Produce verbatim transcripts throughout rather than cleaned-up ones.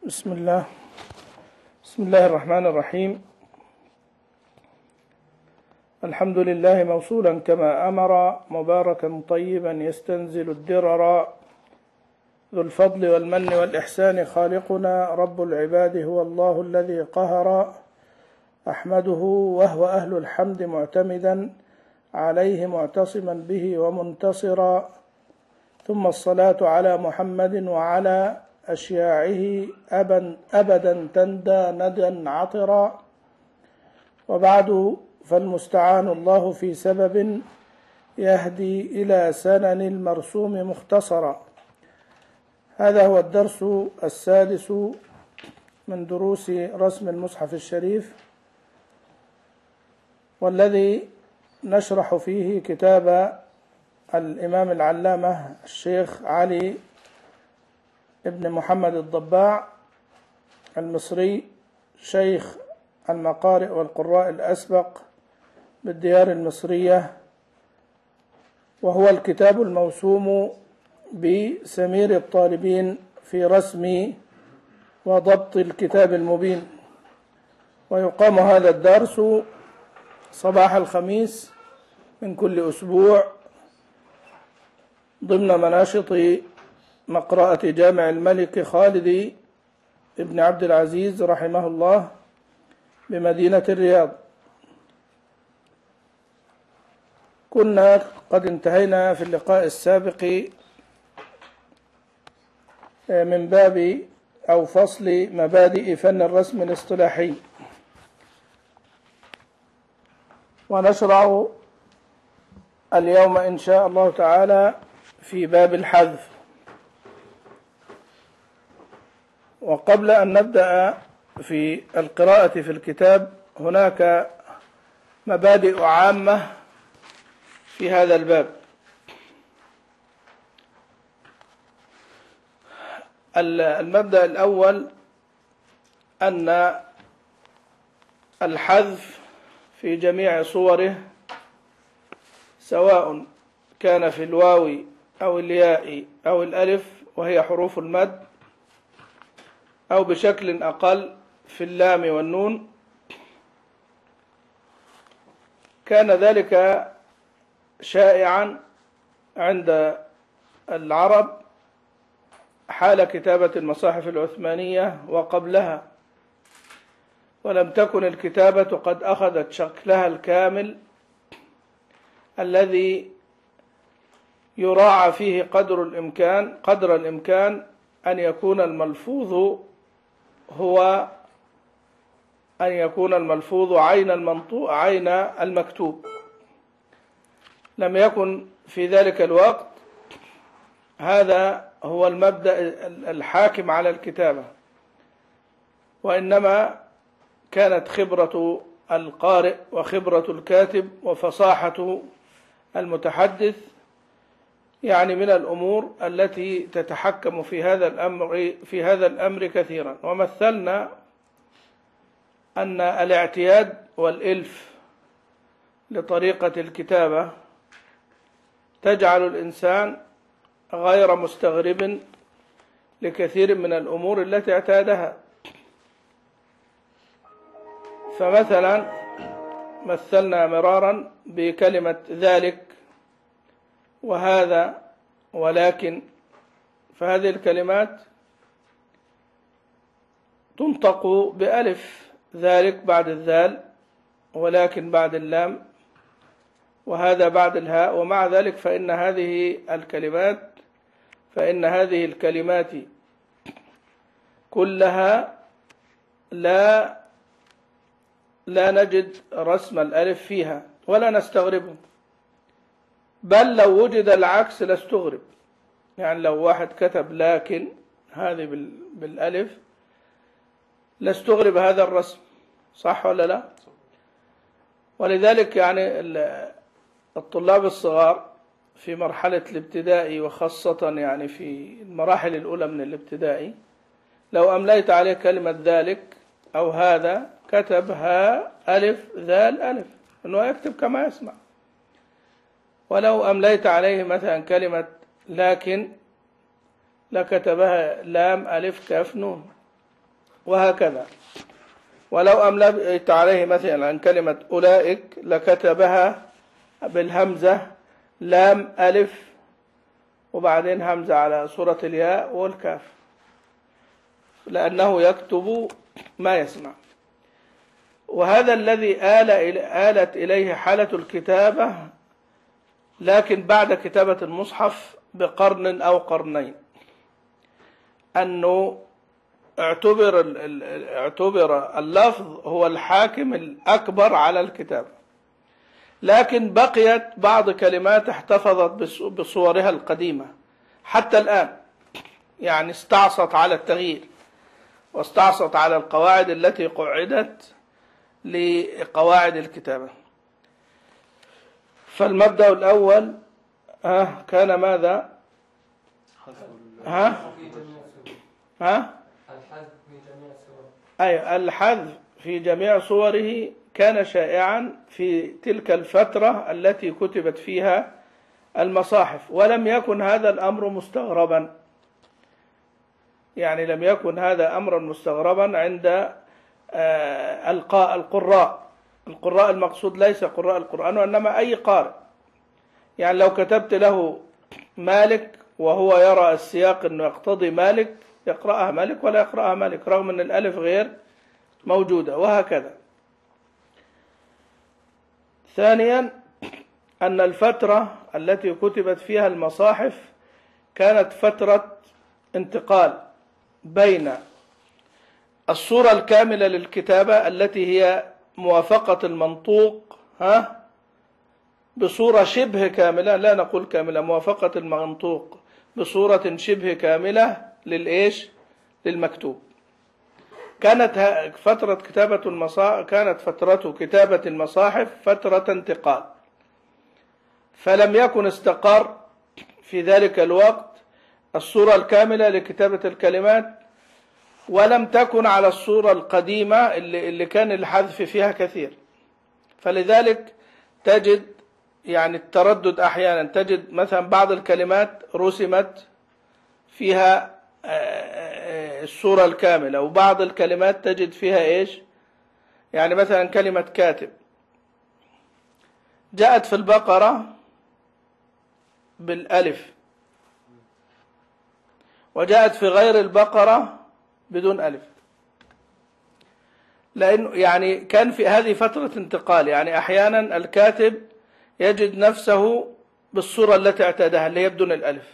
بسم الله بسم الله الرحمن الرحيم. الحمد لله موصولا كما أمر، مباركا طيبا يستنزل الدرر، ذو الفضل والمن والإحسان خالقنا، رب العباد هو الله الذي قهر، أحمده وهو أهل الحمد معتمدا عليه معتصما به ومنتصرا، ثم الصلاة على محمد وعلى أشياعه أبدا تندى ندى عطرا، وبعد فالمستعان الله في سبب يهدي إلى سنن المرسوم مختصرا. هذا هو الدرس السادس من دروس رسم المصحف الشريف، والذي نشرح فيه كتاب الإمام العلامة الشيخ علي ابن محمد الضباع المصري، شيخ المقارئ والقراء الأسبق بالديار المصرية، وهو الكتاب الموسوم بسمير الطالبين في رسم وضبط الكتاب المبين. ويقام هذا الدرس صباح الخميس من كل أسبوع ضمن مناشط مقرأة جامع الملك خالد ابن عبد العزيز رحمه الله بمدينة الرياض. كنا قد انتهينا في اللقاء السابق من باب أو فصل مبادئ فن الرسم الاصطلاحي، ونشرع اليوم إن شاء الله تعالى في باب الحذف. وقبل أن نبدأ في القراءة في الكتاب، هناك مبادئ عامة في هذا الباب. المبدأ الأول أن الحذف في جميع صوره، سواء كان في الواو أو الياء أو الألف وهي حروف المد، أو بشكل أقل في اللام والنون، كان ذلك شائعا عند العرب حال كتابة المصاحف العثمانية وقبلها، ولم تكن الكتابة قد أخذت شكلها الكامل الذي يراعى فيه قدر الإمكان قدر الإمكان أن يكون الملفوظ هو أن يكون الملفوظ عين المنطوق عين المكتوب. لم يكن في ذلك الوقت هذا هو المبدأ الحاكم على الكتابة، وإنما كانت خبرة القارئ وخبرة الكاتب وفصاحة المتحدث يعني من الأمور التي تتحكم في هذا الأمر في هذا الأمر كثيرا. ومثلنا أن الاعتياد والإلف لطريقة الكتابة تجعل الإنسان غير مستغرب لكثير من الأمور التي اعتادها. فمثلا مثلنا مرارا بكلمة ذلك وهذا ولكن، فهذه الكلمات تنطق بألف، ذلك بعد الذال، ولكن بعد اللام، وهذا بعد الهاء. ومع ذلك فإن هذه الكلمات فإن هذه الكلمات كلها لا لا نجد رسم الألف فيها ولا نستغربه، بل لو وجد العكس لاستغرب. يعني لو واحد كتب لكن هذه بالألف لاستغرب هذا الرسم، صح ولا لا؟ ولذلك يعني الطلاب الصغار في مرحلة الابتدائي، وخاصة يعني في المراحل الأولى من الابتدائي، لو أمليت عليه كلمة ذلك أو هذا كتبها ألف ذال ألف، إنه يكتب كما يسمع. ولو أمليت عليه مثلا كلمة لكن لكتبها لام ألف كاف نون، وهكذا. ولو أمليت عليه مثلا عن كلمة أولئك لكتبها بالهمزة لام ألف وبعدين همزة على صورة الياء والكاف، لأنه يكتب ما يسمع. وهذا الذي آل آلت إليه حالة الكتابة، لكن بعد كتابة المصحف بقرن أو قرنين، أنه اعتبر اعتبر اللفظ هو الحاكم الأكبر على الكتابة، لكن بقيت بعض كلمات احتفظت بصورها القديمة حتى الآن، يعني استعصت على التغيير واستعصت على القواعد التي قعدت لقواعد الكتابة. فالمبدأ الأول ها كان ماذا؟ ها ها أي الحذف في جميع صوره كان شائعا في تلك الفترة التي كتبت فيها المصاحف، ولم يكن هذا الأمر مستغربا، يعني لم يكن هذا أمرا مستغربا عند القراء. القراء المقصود ليس قراء القرآن وإنما أي قارئ، يعني لو كتبت له مالك وهو يرى السياق أنه يقتضي مالك يقرأها مالك ولا يقرأها مالك، رغم أن الألف غير موجودة، وهكذا. ثانيا أن الفترة التي كتبت فيها المصاحف كانت فترة انتقال بين الصورة الكاملة للكتابة التي هي موافقة المنطوق ها بصورة شبه كاملة، لا نقول كاملة، موافقة المنطوق بصورة شبه كاملة للإيش؟ للمكتوب. كانت فترة كتابة المصاحف كانت فترة كتابة المصاحف فترة انتقال، فلم يكن استقر في ذلك الوقت الصورة الكاملة لكتابة الكلمات، ولم تكن على الصورة القديمة اللي, اللي كان الحذف فيها كثير. فلذلك تجد يعني التردد أحيانا، تجد مثلا بعض الكلمات رسمت فيها الصورة الكاملة، وبعض الكلمات تجد فيها إيش؟ يعني مثلا كلمة كاتب جاءت في البقرة بالألف، وجاءت في غير البقرة بدون ألف، لأنه يعني كان في هذه فترة انتقال. يعني أحيانا الكاتب يجد نفسه بالصورة التي اعتادها اللي هي بدون الألف،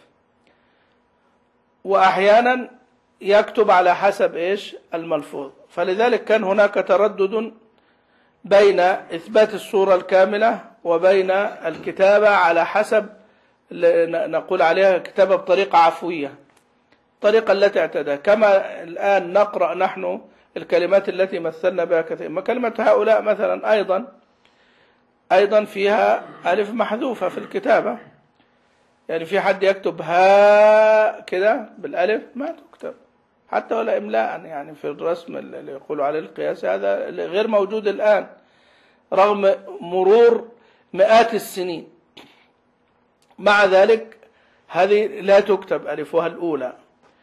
وأحيانا يكتب على حسب إيش؟ الملفوظ. فلذلك كان هناك تردد بين إثبات الصورة الكاملة وبين الكتابة على حسب نقول عليها كتابة بطريقة عفوية، الطريقة التي اعتادها، كما الآن نقرأ نحن الكلمات التي مثلنا بها كثير. ما كلمة هؤلاء مثلا أيضا أيضا فيها ألف محذوفة في الكتابة، يعني في حد يكتب ها كده بالألف؟ ما تكتب حتى ولا إملاء، يعني في الرسم اللي يقولوا عليه القياس هذا غير موجود الآن رغم مرور مئات السنين. مع ذلك هذه لا تكتب ألفها الأولى.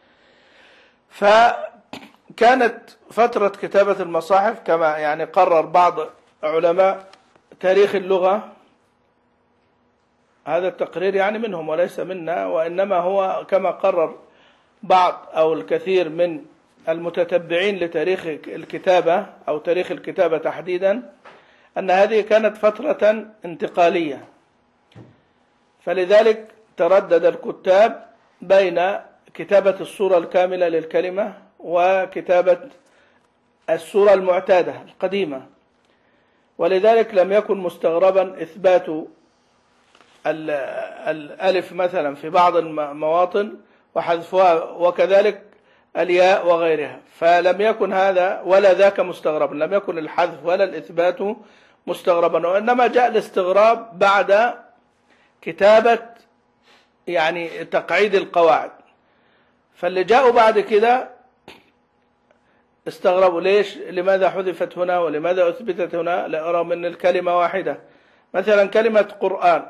فكانت فترة كتابة المصاحف كما يعني قرر بعض علماء تاريخ اللغة، هذا التقرير يعني منهم وليس منا، وإنما هو كما قرر بعض أو الكثير من المتتبعين لتاريخ الكتابة أو تاريخ الكتابة تحديدا، أن هذه كانت فترة انتقالية. فلذلك تردد الكتاب بين كتابة الصورة الكاملة للكلمة وكتابة الصورة المعتادة القديمة، ولذلك لم يكن مستغربا إثبات الألف مثلا في بعض المواطن وحذفها، وكذلك الياء وغيرها، فلم يكن هذا ولا ذاك مستغربا، لم يكن الحذف ولا الإثبات مستغربا، وإنما جاء الاستغراب بعد كتابة يعني تقعيد القواعد. فاللي جاءوا بعد كده استغربوا ليش؟ لماذا حذفت هنا ولماذا أثبتت هنا؟ لأرى من الكلمة واحدة. مثلا كلمة قرآن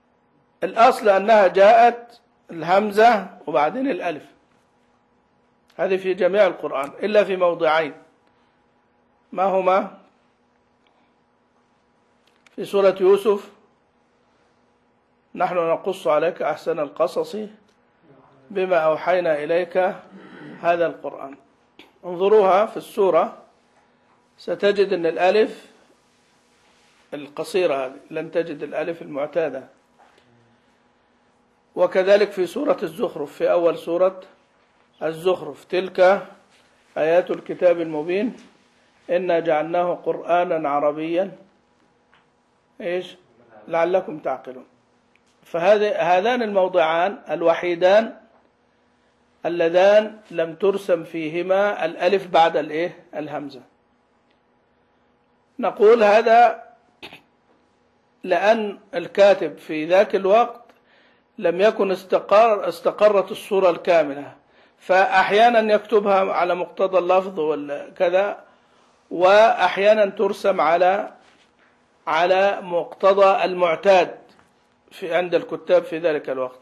الأصل أنها جاءت الهمزة وبعدين الألف، هذه في جميع القرآن إلا في موضعين، ما هما؟ في سورة يوسف: نحن نقص عليك أحسن القصص بما أوحينا إليك هذا القرآن. انظروها في السورة ستجد أن الألف القصيرة هذه لن تجد الألف المعتادة. وكذلك في سورة الزخرف، في أول سورة الزخرف: تلك آيات الكتاب المبين إنا جعلناه قرآنا عربيا إيش لعلكم تعقلون. فهذان الموضعان الوحيدان اللذان لم ترسم فيهما الألف بعد الإيه الهمزة. نقول هذا لأن الكاتب في ذاك الوقت لم يكن استقر استقرت الصورة الكاملة، فأحيانا يكتبها على مقتضى اللفظ وكذا، وأحيانا ترسم على على مقتضى المعتاد في عند الكتاب في ذلك الوقت.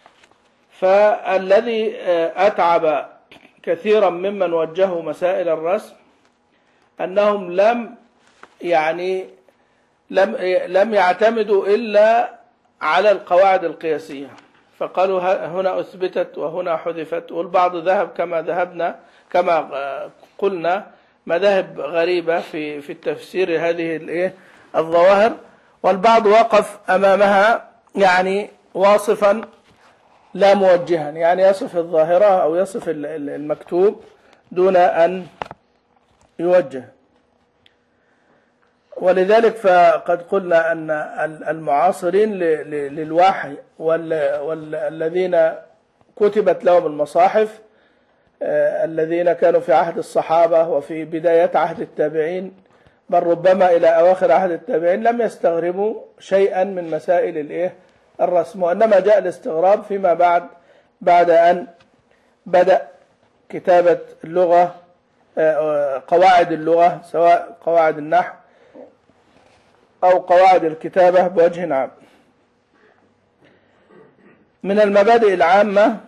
فالذي أتعب كثيرا ممن وجهوا مسائل الرسم أنهم لم يعني لم لم يعتمدوا إلا على القواعد القياسية، فقالوا هنا أثبتت وهنا حذفت، والبعض ذهب كما ذهبنا كما قلنا مذاهب غريبة في في التفسير هذه الايه الظواهر، والبعض وقف أمامها يعني واصفا لا موجها، يعني يصف الظاهرة أو يصف المكتوب دون أن يوجه. ولذلك فقد قلنا أن المعاصرين للوحي والذين كتبت لهم المصاحف الذين كانوا في عهد الصحابة وفي بداية عهد التابعين بل ربما إلى أواخر عهد التابعين لم يستغربوا شيئا من مسائل الإيه الرسم، وإنما جاء الاستغراب فيما بعد بعد أن بدأ كتابة اللغة قواعد اللغة سواء قواعد النحو أو قواعد الكتابة بوجه عام. من المبادئ العامة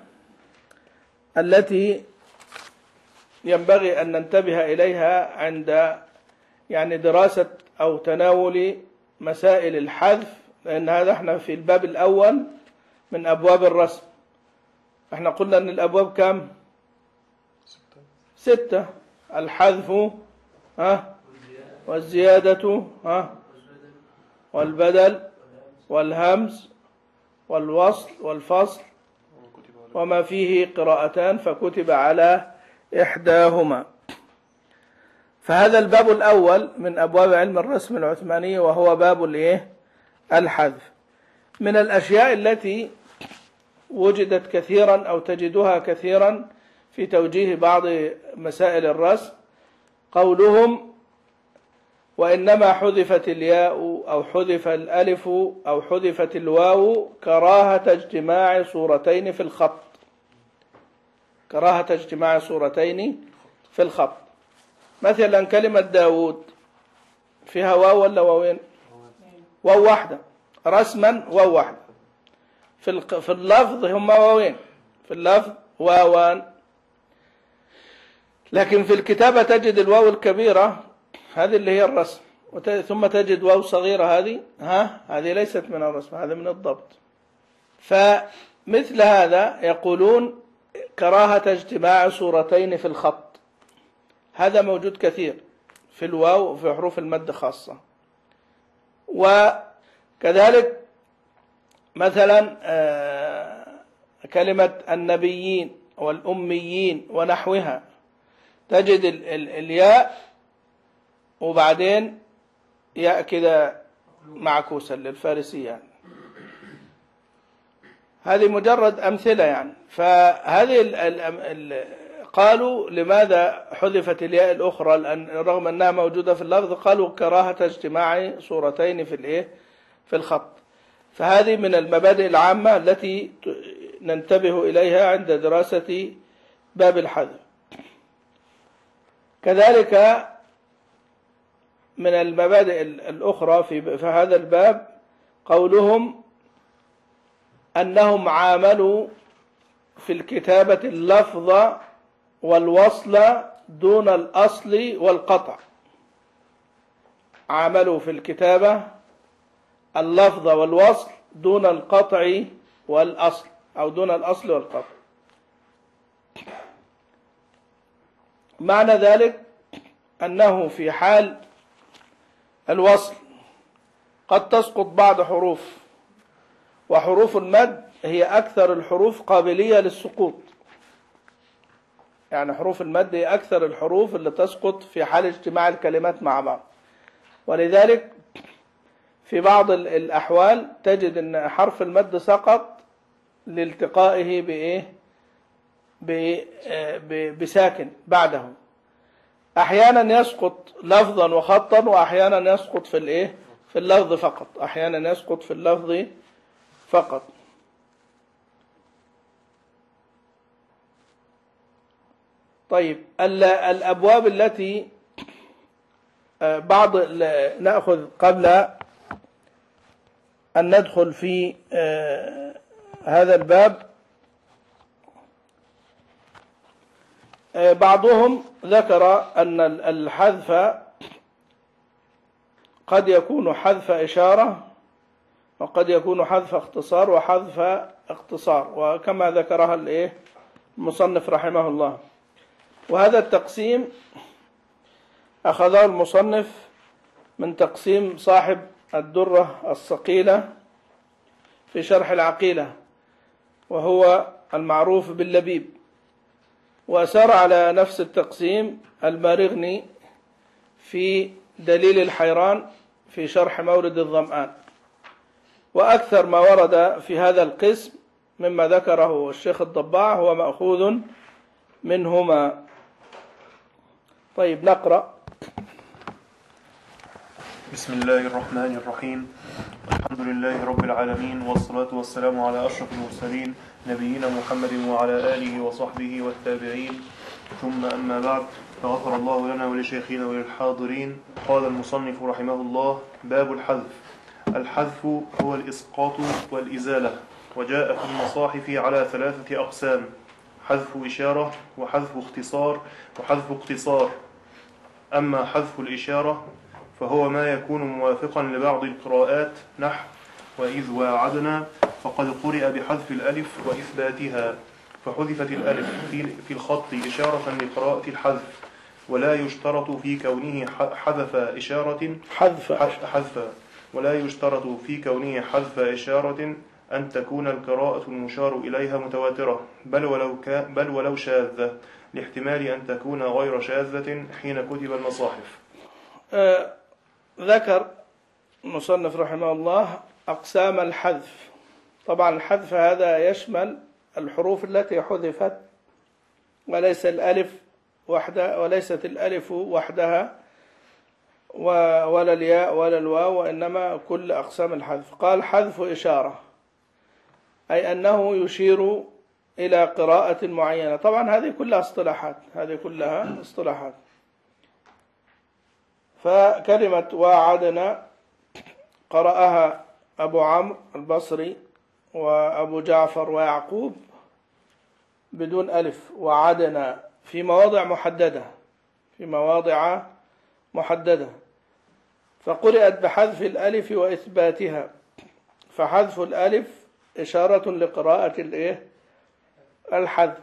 التي ينبغي أن ننتبه إليها عند يعني دراسة أو تناول مسائل الحذف، لأن هذا احنا في الباب الأول من أبواب الرسم. احنا قلنا أن الأبواب كم؟ ستة: الحذف ها والزيادة ها والبدل والهمز والوصل والفصل وما فيه قراءتان فكتب على إحداهما. فهذا الباب الأول من أبواب علم الرسم العثماني وهو باب الإيه الحذف. من الأشياء التي وجدت كثيرا أو تجدها كثيرا في توجيه بعض مسائل الرسم قولهم: وإنما حذفت الياء أو حذف الألف أو حذفت الواو كراهة اجتماع صورتين في الخط. كراهة اجتماع صورتين في الخط. مثلا كلمة داود فيها واو ولا واوين؟ واو واحدة رسما، واو واحدة. في في اللفظ هم واوين، في اللفظ واوان، لكن في الكتابة تجد الواو الكبيرة هذه اللي هي الرسم، ثم تجد واو صغيرة هذه ها هذه ليست من الرسم، هذا من الضبط. فمثل هذا يقولون كراهة اجتماع صورتين في الخط، هذا موجود كثير في الواو وفي حروف المد خاصة. وكذلك مثلا كلمة النبيين والأميين ونحوها تجد الياء وبعدين ياء كده معكوسا للفارسية يعني. هذه مجرد أمثلة يعني. فهذه ال ال ال قالوا لماذا حذفت الياء الأخرى لأن رغم أنها موجودة في اللفظ؟ قالوا كراهة اجتماع صورتين في الإيه في الخط. فهذه من المبادئ العامة التي ننتبه إليها عند دراسة باب الحذف. كذلك من المبادئ الأخرى في هذا الباب قولهم أنهم عاملوا في الكتابة اللفظ والوصل دون الأصل والقطع. عملوا في الكتابة اللفظ والوصل دون القطع والأصل، أو دون الأصل والقطع. معنى ذلك أنه في حال الوصل قد تسقط بعض حروف، وحروف المد هي أكثر الحروف قابلية للسقوط. يعني حروف المد هي أكثر الحروف اللي تسقط في حال اجتماع الكلمات مع بعض، ولذلك في بعض الأحوال تجد أن حرف المد سقط لالتقائه بإيه؟ بساكن بعده. أحيانا يسقط لفظا وخطا، وأحيانا يسقط في الإيه؟ في اللفظ فقط. أحيانا يسقط في اللفظ فقط. طيب الأبواب التي بعض نأخذ قبل أن ندخل في هذا الباب. بعضهم ذكر أن الحذف قد يكون حذف إشارة، وقد يكون حذف اختصار وحذف اختصار، وكما ذكرها الايه المصنف رحمه الله. وهذا التقسيم أخذه المصنف من تقسيم صاحب الدرة الصقيلة في شرح العقيلة، وهو المعروف باللبيب. وأسار على نفس التقسيم المارغني في دليل الحيران في شرح مورد الظمآن. وأكثر ما ورد في هذا القسم مما ذكره الشيخ الضباع هو مأخوذ منهما. طيب نقرأ. بسم الله الرحمن الرحيم. الحمد لله رب العالمين، والصلاة والسلام على أشرف المرسلين نبينا محمد وعلى آله وصحبه والتابعين، ثم أما بعد، فغفر الله لنا ولشيخنا وللحاضرين. قال المصنف رحمه الله: باب الحذف. الحذف هو الإسقاط والإزالة، وجاء في المصاحف على ثلاثة أقسام: حذف إشارة، وحذف اختصار، وحذف اقتصار. أما حذف الإشارة فهو ما يكون موافقا لبعض القراءات، نحو وإذ واعدنا، فقد قرئ بحذف الألف وإثباتها، فحذفت الألف في الخط إشارة لقراءة الحذف، ولا يشترط في كونه حذف إشارة حذف حذف ولا يشترط في كونه حذف إشارة أن تكون القراءة المشار إليها متواترة، بل ولو بل ولو شاذة، لاحتمال أن تكون غير شاذة حين كتب المصاحف. أه ذكر المصنف رحمه الله أقسام الحذف. طبعا الحذف هذا يشمل الحروف التي حذفت، وليس الألف وحدها وليست الألف وحدها ولا الياء ولا الواو، وإنما كل أقسام الحذف. قال: حذف إشارة، أي أنه يشير إلى قراءة معينة. طبعا هذه كلها اصطلاحات، هذه كلها اصطلاحات. فكلمة واعدنا قرأها أبو عمرو البصري وأبو جعفر ويعقوب بدون ألف، وعدنا في مواضع محددة في مواضع محددة فقرأت بحذف الألف وإثباتها، فحذف الألف إشارة لقراءة الإيه؟ الحذف.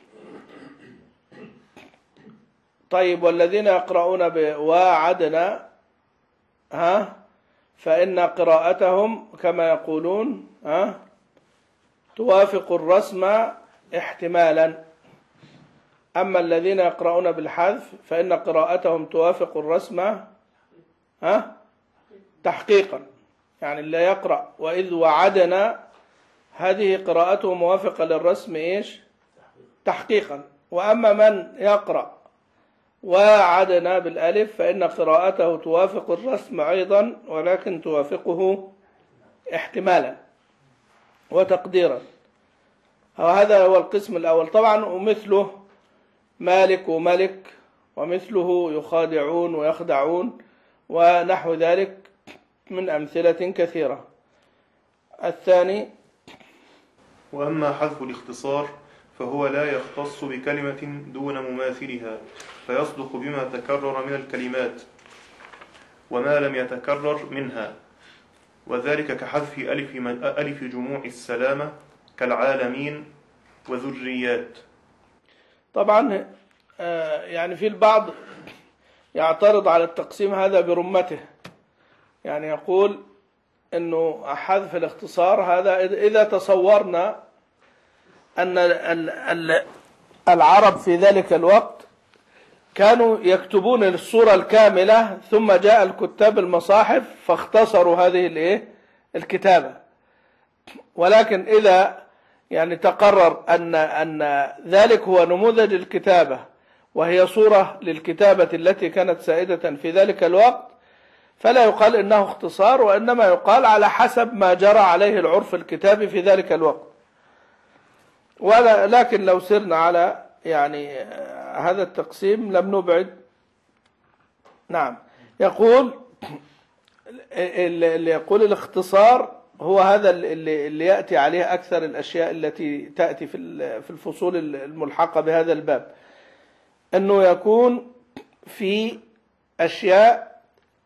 طيب والذين يقرؤون بواعدنا ها فإن قراءتهم كما يقولون ها توافق الرسم احتمالا. أما الذين يقرؤون بالحذف فإن قراءتهم توافق الرسم ها تحقيقا. يعني اللي يقرأ وإذ وعدنا هذه قراءته موافقة للرسم إيش؟ تحقيقا. وأما من يقرأ وعدنا بالألف فإن قراءته توافق الرسم أيضا، ولكن توافقه احتمالا وتقديرا. وهذا هو القسم الأول. طبعا ومثله مالك وملك، ومثله يخادعون ويخدعون، ونحو ذلك من أمثلة كثيرة. الثاني: وأما حذف الاختصار فهو لا يختص بكلمة دون مماثلها، فيصدق بما تكرر من الكلمات وما لم يتكرر منها، وذلك كحذف ألف, من ألف جموع السلامة كالعالمين وذريات. طبعا يعني في البعض يعترض على التقسيم هذا برمته، يعني يقول انه حذف الاختصار هذا اذا تصورنا ان العرب في ذلك الوقت كانوا يكتبون الصورة الكاملة ثم جاء الكتاب المصاحف فاختصروا هذه الايه الكتابة، ولكن إذا يعني تقرر أن أن ذلك هو نموذج الكتابة وهي صورة للكتابة التي كانت سائدة في ذلك الوقت، فلا يقال إنه اختصار، وإنما يقال على حسب ما جرى عليه العرف الكتابي في ذلك الوقت. ولكن لو سرنا على يعني هذا التقسيم لم نبعد. نعم، يقول اللي يقول الاختصار هو هذا اللي, اللي يأتي عليه أكثر الأشياء التي تأتي في في الفصول الملحقة بهذا الباب، أنه يكون في أشياء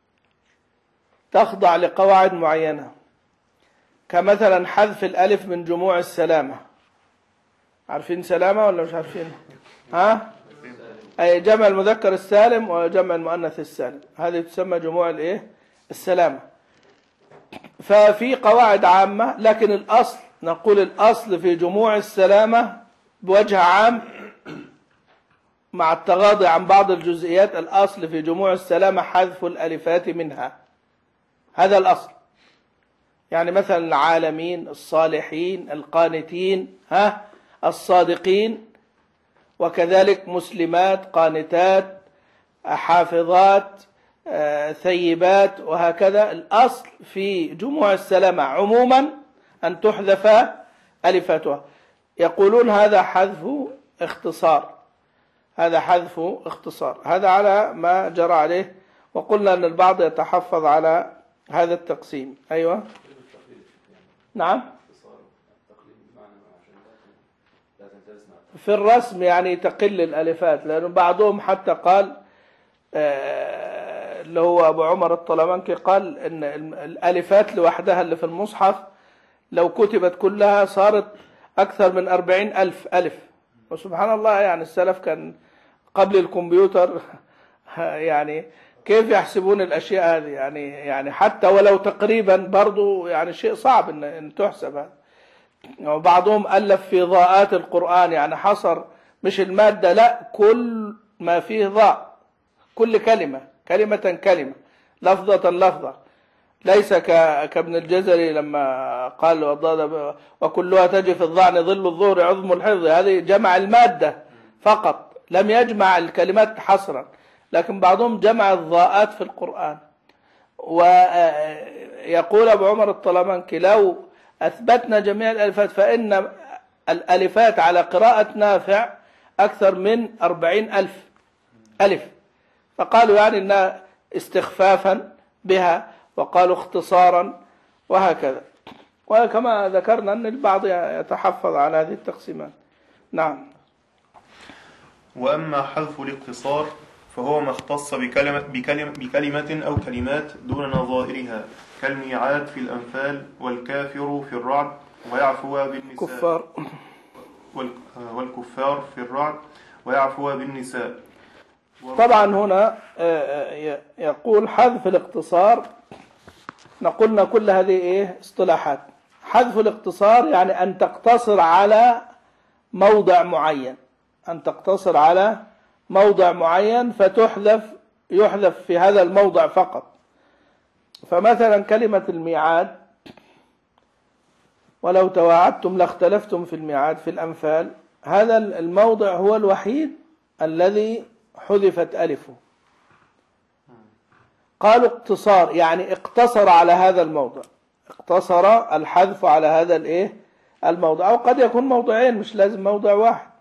تخضع لقواعد معينة، كمثلا حذف الألف من جموع السلامة. عارفين سلامة ولا مش عارفين؟ ها؟ أي جمع المذكر السالم وجمع المؤنث السالم، هذه تسمى جموع الايه السلامة. ففي قواعد عامة، لكن الأصل نقول الأصل في جموع السلامة بوجه عام مع التغاضي عن بعض الجزئيات، الأصل في جموع السلامة حذف الألفات منها، هذا الأصل. يعني مثلا العالمين، الصالحين، القانتين، ها الصادقين، وكذلك مسلمات، قانتات، حافظات، ثيبات، وهكذا. الأصل في جموع السلامة عموما أن تحذف ألفاتها. يقولون هذا حذف اختصار، هذا حذف اختصار، هذا على ما جرى عليه، وقلنا أن البعض يتحفظ على هذا التقسيم. أيوة نعم، في الرسم يعني تقل الألفات، لأنه بعضهم حتى قال اللي هو أبو عمر الطلمانكي قال إن الألفات لوحدها اللي في المصحف لو كتبت كلها صارت أكثر من أربعين ألف ألف. وسبحان الله، يعني السلف كان قبل الكمبيوتر يعني كيف يحسبون الأشياء هذه؟ يعني يعني حتى ولو تقريبا برضو يعني شيء صعب إن, إن تحسب هذا. وبعضهم ألف في ضاءات القرآن، يعني حصر مش المادة، لا كل ما فيه ضاء، كل كلمة كلمة كلمة، لفظة لفظة، ليس كابن الجزري لما قال وكلها تجي في الظعن ظل الظهر عظم الحفظ، هذه جمع المادة فقط، لم يجمع الكلمات حصرا. لكن بعضهم جمع الضاءات في القرآن. ويقول أبو عمر الطلمانكي لو أثبتنا جميع الألفات فإن الألفات على قراءة نافع أكثر من أربعين ألف ألف. فقالوا يعني إنها استخفافا بها، وقالوا اختصارا، وهكذا. وكما ذكرنا أن البعض يتحفظ على هذه التقسيمات. نعم. وأما حذف الاقتصار فهو ما اختص بكلمة, بكلمة, بكلمة أو كلمات دون نظائرها، كالميعاد في الأنفال، والكافر في الرعد، ويعفو بالنساء كفار والكفار في الرعد ويعفو بالنساء. طبعا هنا يقول حذف الاقتصار، نقولنا كل هذه ايه اصطلاحات. حذف الاقتصار يعني أن تقتصر على موضع معين، أن تقتصر على موضع معين فتحذف، يحذف في هذا الموضع فقط. فمثلا كلمة الميعاد، ولو تواعدتم لاختلفتم في الميعاد في الأنفال، هذا الموضع هو الوحيد الذي حذفت ألفه. قالوا اقتصار يعني اقتصر على هذا الموضع، اقتصر الحذف على هذا الايه الموضع، أو قد يكون موضعين مش لازم موضع واحد.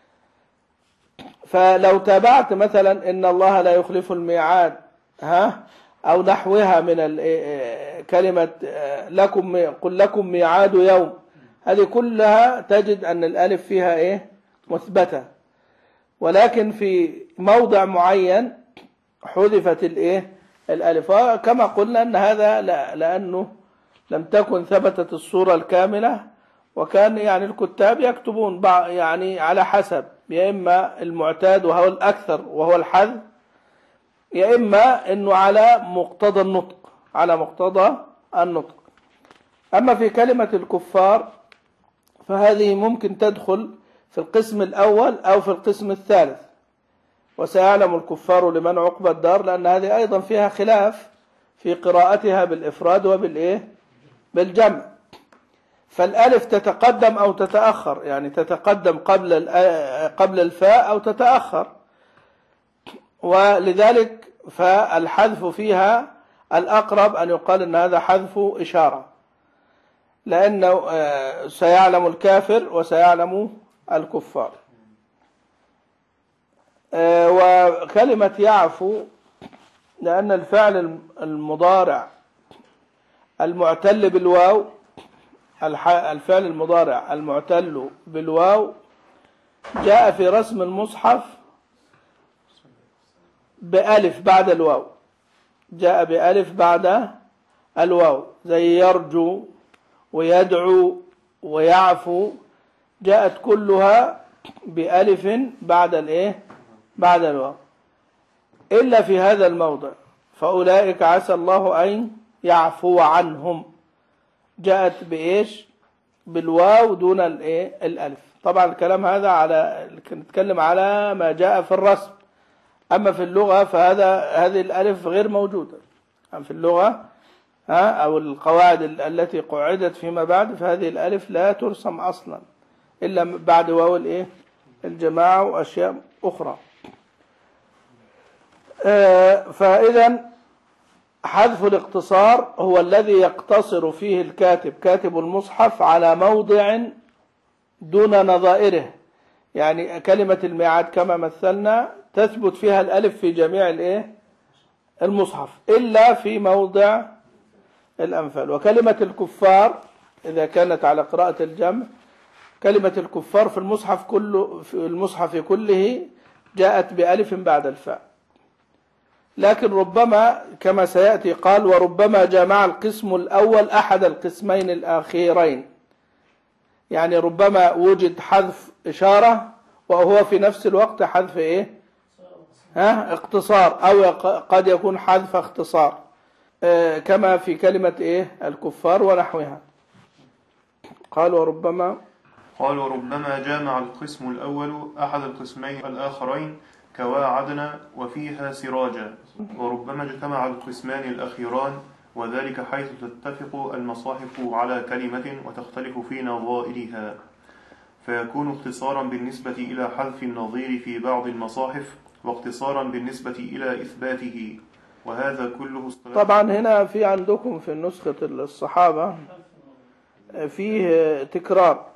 فلو تابعت مثلا إن الله لا يخلف الميعاد، ها، أو نحوها من كلمة لكم قل لكم ميعاد يوم، هذه كلها تجد أن الألف فيها إيه مثبتة، ولكن في موضع معين حذفت الايه الالف، كما قلنا ان هذا لا لانه لم تكن ثبتت الصورة الكاملة، وكان يعني الكتاب يكتبون يعني على حسب، يا اما المعتاد وهو الاكثر وهو الحذف، يا اما انه على مقتضى النطق على مقتضى النطق. اما في كلمة الكفار فهذه ممكن تدخل في القسم الاول او في القسم الثالث، وسيعلم الكفار لمن عقبى الدار، لان هذه ايضا فيها خلاف في قراءتها بالافراد وبالايه بالجمع. فالالف تتقدم او تتاخر، يعني تتقدم قبل قبل الفاء او تتاخر، ولذلك فالحذف فيها الاقرب ان يقال ان هذا حذف اشاره، لانه سيعلم الكافر وسيعلم الكفار. وكلمة يعفو لأن الفعل المضارع المعتل بالواو، الفعل المضارع المعتل بالواو جاء في رسم المصحف بألف بعد الواو، جاء بألف بعد الواو، زي يرجو ويدعو ويعفو، جاءت كلها بألف بعد الايه بعد الواو، إلا في هذا الموضع فأولئك عسى الله أن يعفو عنهم، جاءت بإيش بالواو دون الايه الألف. طبعا الكلام هذا على نتكلم على ما جاء في الرسم، أما في اللغة فهذا هذه الألف غير موجودة في اللغة ها أو القواعد التي قعدت فيما بعد، فهذه الألف لا ترسم أصلا إلا بعد واو الايه الجماعة وأشياء أخرى. فإذا حذف الاقتصار هو الذي يقتصر فيه الكاتب كاتب المصحف على موضع دون نظائره، يعني كلمة الميعاد كما مثلنا تثبت فيها الألف في جميع الايه المصحف إلا في موضع الأنفال. وكلمة الكفار إذا كانت على قراءة الجمع، كلمة الكفار في المصحف كله في المصحف كله جاءت بألف بعد الفاء، لكن ربما كما سيأتي قال وربما جمع القسم الأول أحد القسمين الأخيرين، يعني ربما وجد حذف إشارة وهو في نفس الوقت حذف إيه ها اقتصار، أو قد يكون حذف اختصار اه كما في كلمة إيه الكفار ونحوها. قال وربما قال وربما جامع القسم الأول أحد القسمين الآخرين كواعدنا وفيها سراجا، وربما اجتمع القسمان الأخيران، وذلك حيث تتفق المصاحف على كلمة وتختلف في نظائرها، فيكون اختصارا بالنسبة إلى حذف النظير في بعض المصاحف، واختصارا بالنسبة إلى إثباته، وهذا كله طبعا هنا في عندكم في نسخة الصحابة فيه تكرار،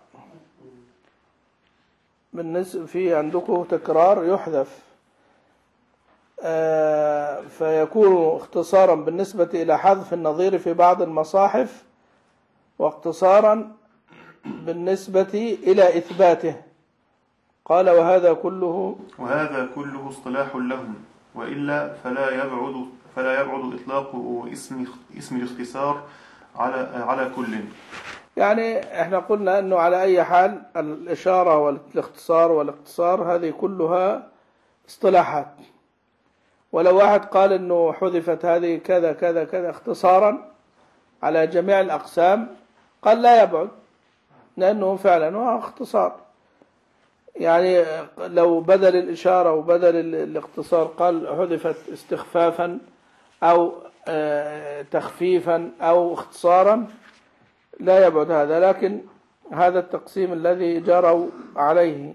بالنسبة في عندكم تكرار يحذف آه فيكون اختصارا بالنسبة إلى حذف النظير في بعض المصاحف، واختصارا بالنسبة إلى إثباته. قال وهذا كله وهذا كله اصطلاح لهم، وإلا فلا يبعد فلا يبعد إطلاق اسم اسم الاختصار على على كل. يعني احنا قلنا انه على اي حال الاشارة والاختصار والاقتصار هذه كلها اصطلاحات، ولو واحد قال انه حذفت هذه كذا كذا كذا اختصارا على جميع الاقسام قال لا يبعد، لانه فعلا هو اختصار. يعني لو بدل الاشارة وبدل الاختصار قال حذفت استخفافا او تخفيفا او اختصارا لا يبعد هذا، لكن هذا التقسيم الذي جروا عليه.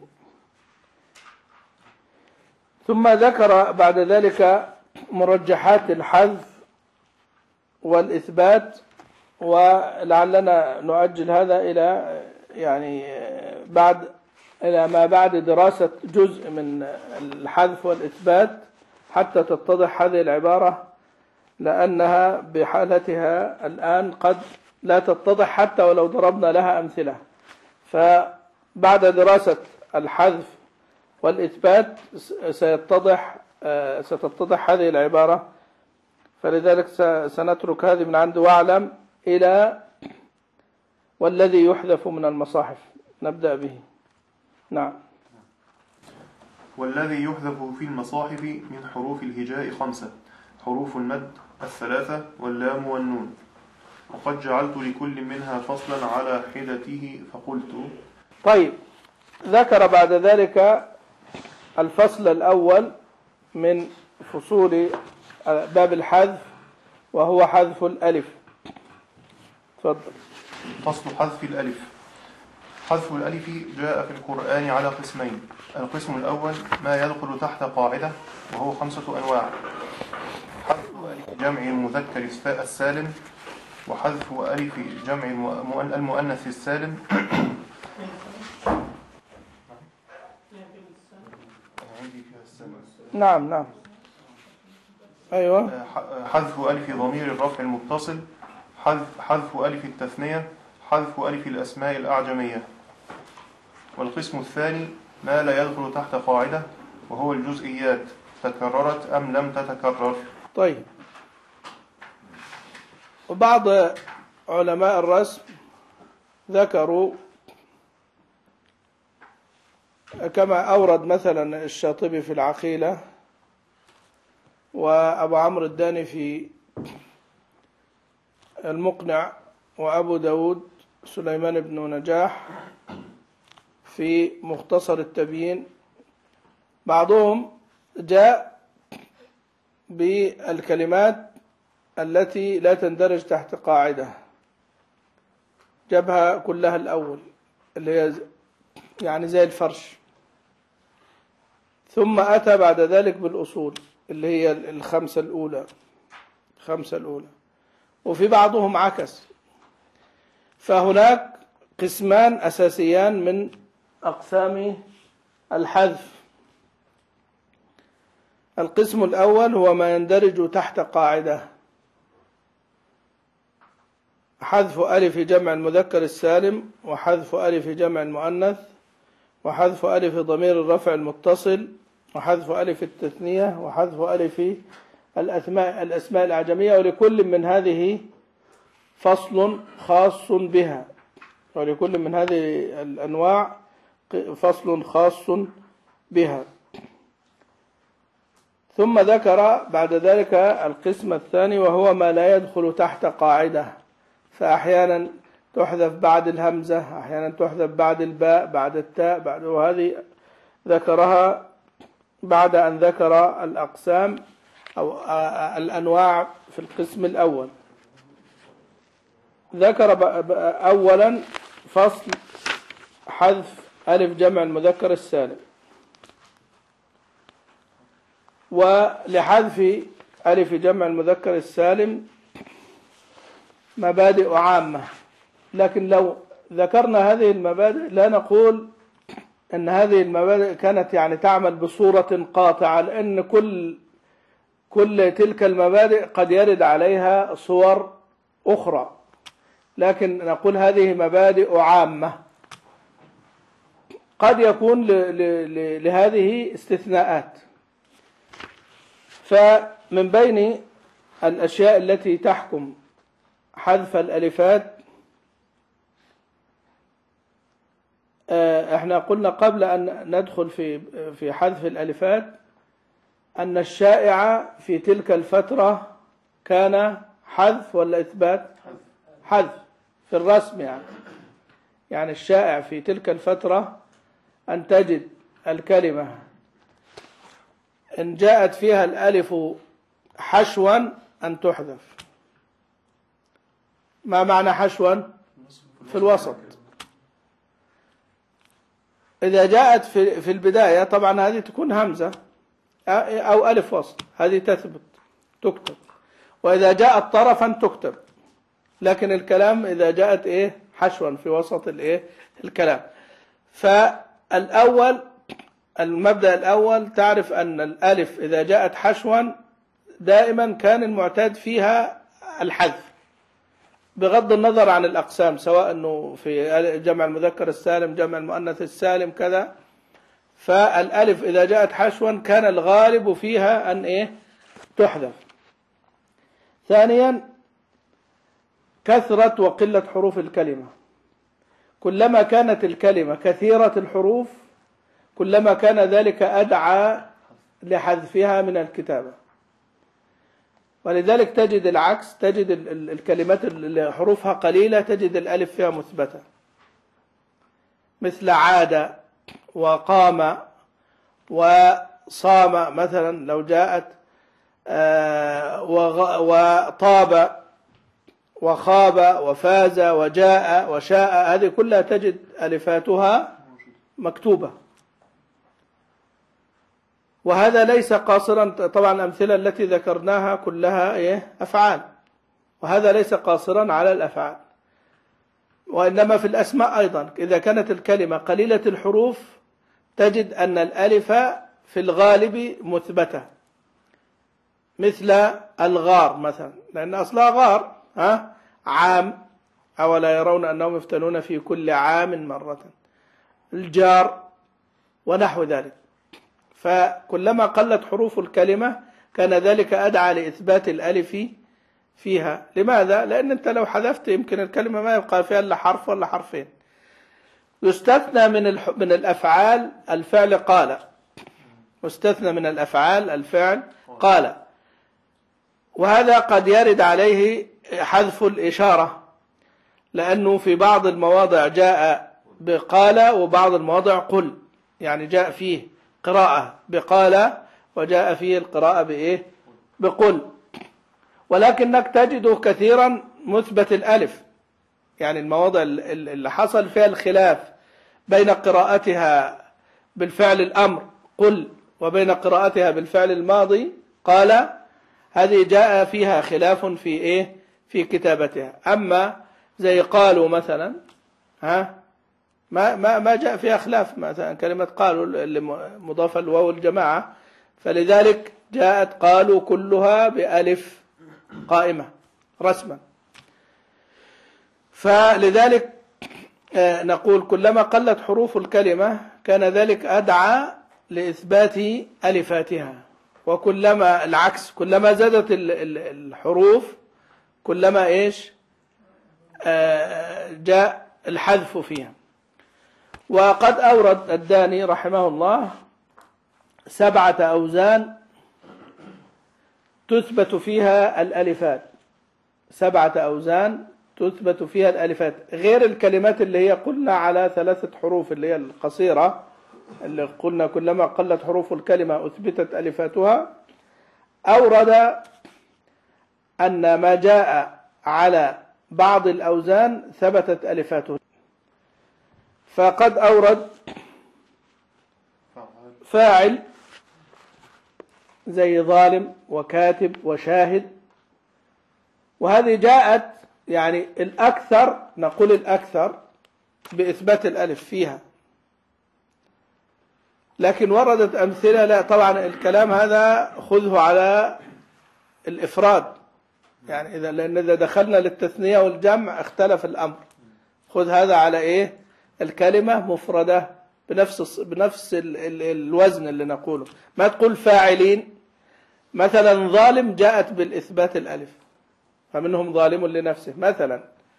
ثم ذكر بعد ذلك مرجحات الحذف والإثبات، ولعلنا نؤجل هذا إلى يعني بعد إلى ما بعد دراسة جزء من الحذف والإثبات حتى تتضح هذه العبارة، لأنها بحالتها الآن قد لا تتضح حتى ولو ضربنا لها أمثلة. فبعد دراسة الحذف والإثبات سيتضح ستتضح هذه العبارة، فلذلك سنترك هذه من عند واعلم إلى والذي يحذف من المصاحف نبدأ به. نعم. والذي يحذف في المصاحف من حروف الهجاء خمسة: حروف المد الثلاثة واللام والنون. وقد جعلت لكل منها فصلا على حدته فقلت. طيب، ذكر بعد ذلك الفصل الأول من فصول باب الحذف وهو حذف الألف. تفضل. فصل حذف الألف. حذف الألف جاء في القرآن على قسمين: القسم الأول ما يدخل تحت قاعدة وهو خمسة أنواع: حذف ألف جمع المذكر السالم، وحذف ألف جمع المؤنث السالم، نعم نعم أيوة، حذف ألف ضمير الرفع المتصل، حذف حذف ألف التثنية، حذف ألف الأسماء الأعجمية. والقسم الثاني ما لا يدخل تحت قاعدة وهو الجزئيات، تكررت أم لم تتكرر. طيب، وبعض علماء الرسم ذكروا كما أورد مثلا الشاطبي في العقيلة وأبو عمرو الداني في المقنع وأبو داود سليمان بن نجاح في مختصر التبيين، بعضهم جاء بالكلمات التي لا تندرج تحت قاعدة، جابها كلها الأول اللي هي يعني زي الفرش، ثم أتى بعد ذلك بالأصول اللي هي الخمسة الأولى الخمسة الأولى وفي بعضهم عكس. فهناك قسمان أساسيان من أقسام الحذف. القسم الأول هو ما يندرج تحت قاعدة: حذف ألف جمع المذكر السالم، وحذف ألف جمع المؤنث، وحذف ألف ضمير الرفع المتصل، وحذف ألف التثنية، وحذف ألف الأسماء الأسماء الأعجمية. ولكل من هذه فصل خاص بها، ولكل من هذه الأنواع فصل خاص بها. ثم ذكر بعد ذلك القسم الثاني وهو ما لا يدخل تحت قاعدة، فأحيانا تحذف بعد الهمزة، أحيانا تحذف بعد الباء، بعد التاء، بعد، وهذه ذكرها بعد أن ذكر الأقسام أو الأنواع في القسم الأول. ذكر أولا فصل حذف ألف جمع المذكر السالم. ولحذف ألف جمع المذكر السالم مبادئ عامة، لكن لو ذكرنا هذه المبادئ لا نقول أن هذه المبادئ كانت يعني تعمل بصورة قاطعة، لأن كل كل تلك المبادئ قد يرد عليها صور أخرى، لكن نقول هذه مبادئ عامة. قد يكون لهذه استثناءات. فمن بين الأشياء التي تحكم حذف الألفات، احنا قلنا قبل أن ندخل في في حذف الألفات أن الشائع في تلك الفترة كان حذف ولا إثبات؟ حذف في الرسم. يعني يعني الشائع في تلك الفترة أن تجد الكلمة إن جاءت فيها الألف حشوا أن تحذف. ما معنى حشوا؟ في الوسط. إذا جاءت في في البداية طبعا هذه تكون همزة أو ألف وصل، هذه تثبت تكتب. وإذا جاءت طرفا تكتب. لكن الكلام إذا جاءت إيه حشوا في وسط الإيه الكلام. فالأول المبدأ الأول تعرف أن الألف إذا جاءت حشوا دائما كان المعتاد فيها الحذف، بغض النظر عن الأقسام، سواء أنه في جمع المذكر السالم، جمع المؤنث السالم، كذا فالألف إذا جاءت حشوا كان الغالب فيها أن إيه تحذف. ثانيا كثرة وقلة حروف الكلمة، كلما كانت الكلمة كثيرة الحروف كلما كان ذلك أدعى لحذفها من الكتابة. ولذلك تجد العكس، تجد الكلمات اللي حروفها قليلة تجد الألف فيها مثبتة، مثل عاد وقام وصام مثلا لو جاءت، وطاب وخاب وفاز وجاء وشاء، هذه كلها تجد ألفاتها مكتوبة. وهذا ليس قاصرا، طبعا الأمثلة التي ذكرناها كلها إيه أفعال، وهذا ليس قاصرا على الأفعال، وإنما في الأسماء أيضا إذا كانت الكلمة قليلة الحروف تجد أن الألف في الغالب مثبتة، مثل الغار مثلا لأن أصلها غار، ها عام أولا يرون أنهم يفتنون في كل عام مرة، الجار ونحو ذلك. فكلما قلت حروف الكلمة كان ذلك أدعى لإثبات الألف فيها. لماذا؟ لأن أنت لو حذفت يمكن الكلمة ما يبقى فيها إلا حرف ولا حرفين. يستثنى من من الأفعال الفعل قال، يستثنى من الأفعال الفعل قال، وهذا قد يرد عليه حذف الإشارة، لأنه في بعض المواضع جاء بقال وبعض المواضع قل، يعني جاء فيه قراءة بقال وجاء فيه القراءة بإيه بقل، ولكنك تجده كثيرا مثبت الألف، يعني المواضع اللي حصل فيها الخلاف بين قراءتها بالفعل الأمر قل وبين قراءتها بالفعل الماضي قال، هذه جاء فيها خلاف في إيه في كتابتها. أما زي قالوا مثلا ها ما ما ما جاء فيها خلاف، مثلا كلمة قالوا اللي مضافة لواو الجماعة، فلذلك جاءت قالوا كلها بألف قائمة رسما. فلذلك نقول كلما قلت حروف الكلمة كان ذلك أدعى لإثبات ألفاتها، وكلما العكس كلما زادت الحروف كلما إيش جاء الحذف فيها. وقد أورد الداني رحمه الله سبعة أوزان تثبت فيها الألفات، سبعة أوزان تثبت فيها الألفات غير الكلمات اللي هي قلنا على ثلاثة حروف اللي هي القصيرة، اللي قلنا كلما قلت حروف الكلمة أثبتت ألفاتها. أورد أن ما جاء على بعض الأوزان ثبتت ألفاته، فقد أورد فاعل زي ظالم وكاتب وشاهد، وهذه جاءت يعني الأكثر، نقول الأكثر بإثبات الألف فيها، لكن وردت أمثلة لا. طبعا الكلام هذا خذه على الإفراد، يعني إذا لأن إذا دخلنا للتثنية والجمع اختلف الأمر. خذ هذا على إيه الكلمة مفردة بنفس بنفس ال ال الوزن اللي نقوله. ما تقول فاعلين مثلا، ظالم جاءت بالإثبات الألف فمنهم ظالم لنفسه مثلا،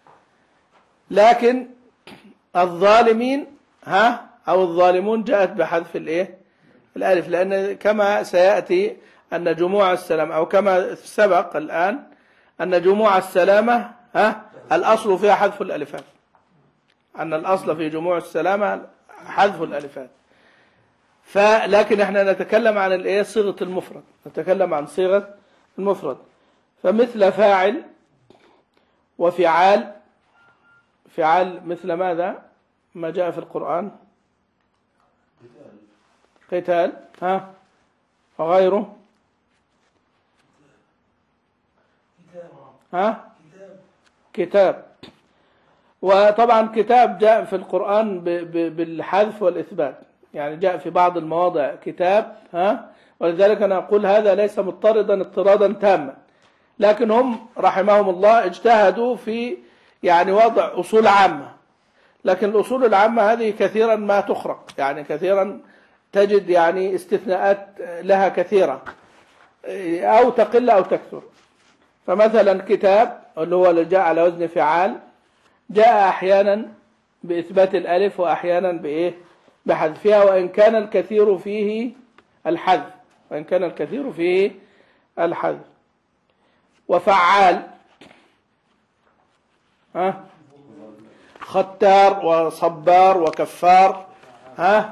لكن الظالمين ها أو الظالمون جاءت بحذف الإيه الألف، لأن كما سيأتي أن جموع السلام أو كما سبق الآن أن جموع السلامة ها الأصل فيها حذف الألفات، أن الأصل في جموع السلامة حذف الألفات. فلكن احنا نتكلم عن الايه صيغة المفرد، نتكلم عن صيغة المفرد. فمثل فاعل وفعال، فعال مثل ماذا ما جاء في القرآن؟ قتال، ها وغيره، ها كتاب. وطبعا كتاب جاء في القرآن بالحذف والإثبات، يعني جاء في بعض المواضع كتاب، ها ولذلك أنا أقول هذا ليس مضطردا اضطرادا تاما، لكن هم رحمهم الله اجتهدوا في يعني وضع أصول عامة، لكن الأصول العامة هذه كثيرا ما تخرق، يعني كثيرا تجد يعني استثناءات لها كثيرة، أو تقل أو تكثر. فمثلا كتاب اللي هو اللي جاء على وزن فعال جاء أحيانا بإثبات الألف وأحيانا بإيه بحذفها، وإن كان الكثير فيه الحذف وإن كان الكثير فيه الحذف. وفعال ها ختار وصبار وكفار، ها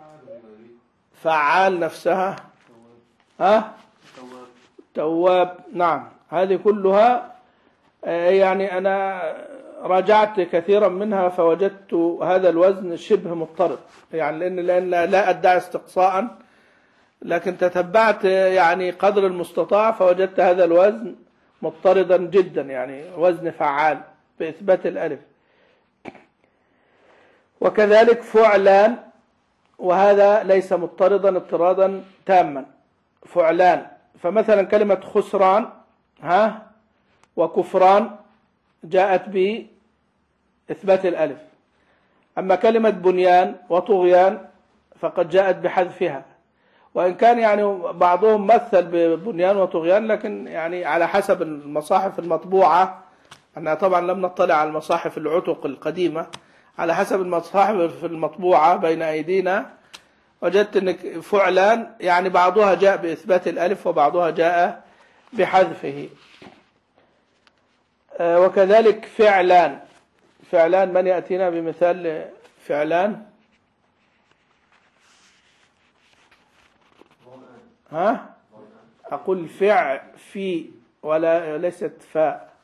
فعال نفسها، ها تواب. نعم، هذه كلها يعني أنا راجعت كثيرا منها فوجدت هذا الوزن شبه مضطرب، يعني لأن لأن لا أدعي استقصاء، لكن تتبعت يعني قدر المستطاع فوجدت هذا الوزن مضطردا جدا، يعني وزن فعال بإثبات الألف. وكذلك فعلان، وهذا ليس مضطردا اضطرادا تاما، فعلان. فمثلا كلمة خسران ها وكفران جاءت بإثبات الألف، أما كلمة بنيان وطغيان فقد جاءت بحذفها، وإن كان يعني بعضهم مثل ببنيان وطغيان، لكن يعني على حسب المصاحف المطبوعة، أنا طبعا لم نطلع على المصاحف العتق القديمة، على حسب المصاحف المطبوعة بين أيدينا وجدت أن فعلان يعني بعضها جاء بإثبات الألف وبعضها جاء بحذفه. وكذلك فعلان، فعلان من يأتينا بمثال فعلان؟ ها أقول فع في ولا ليست فاء.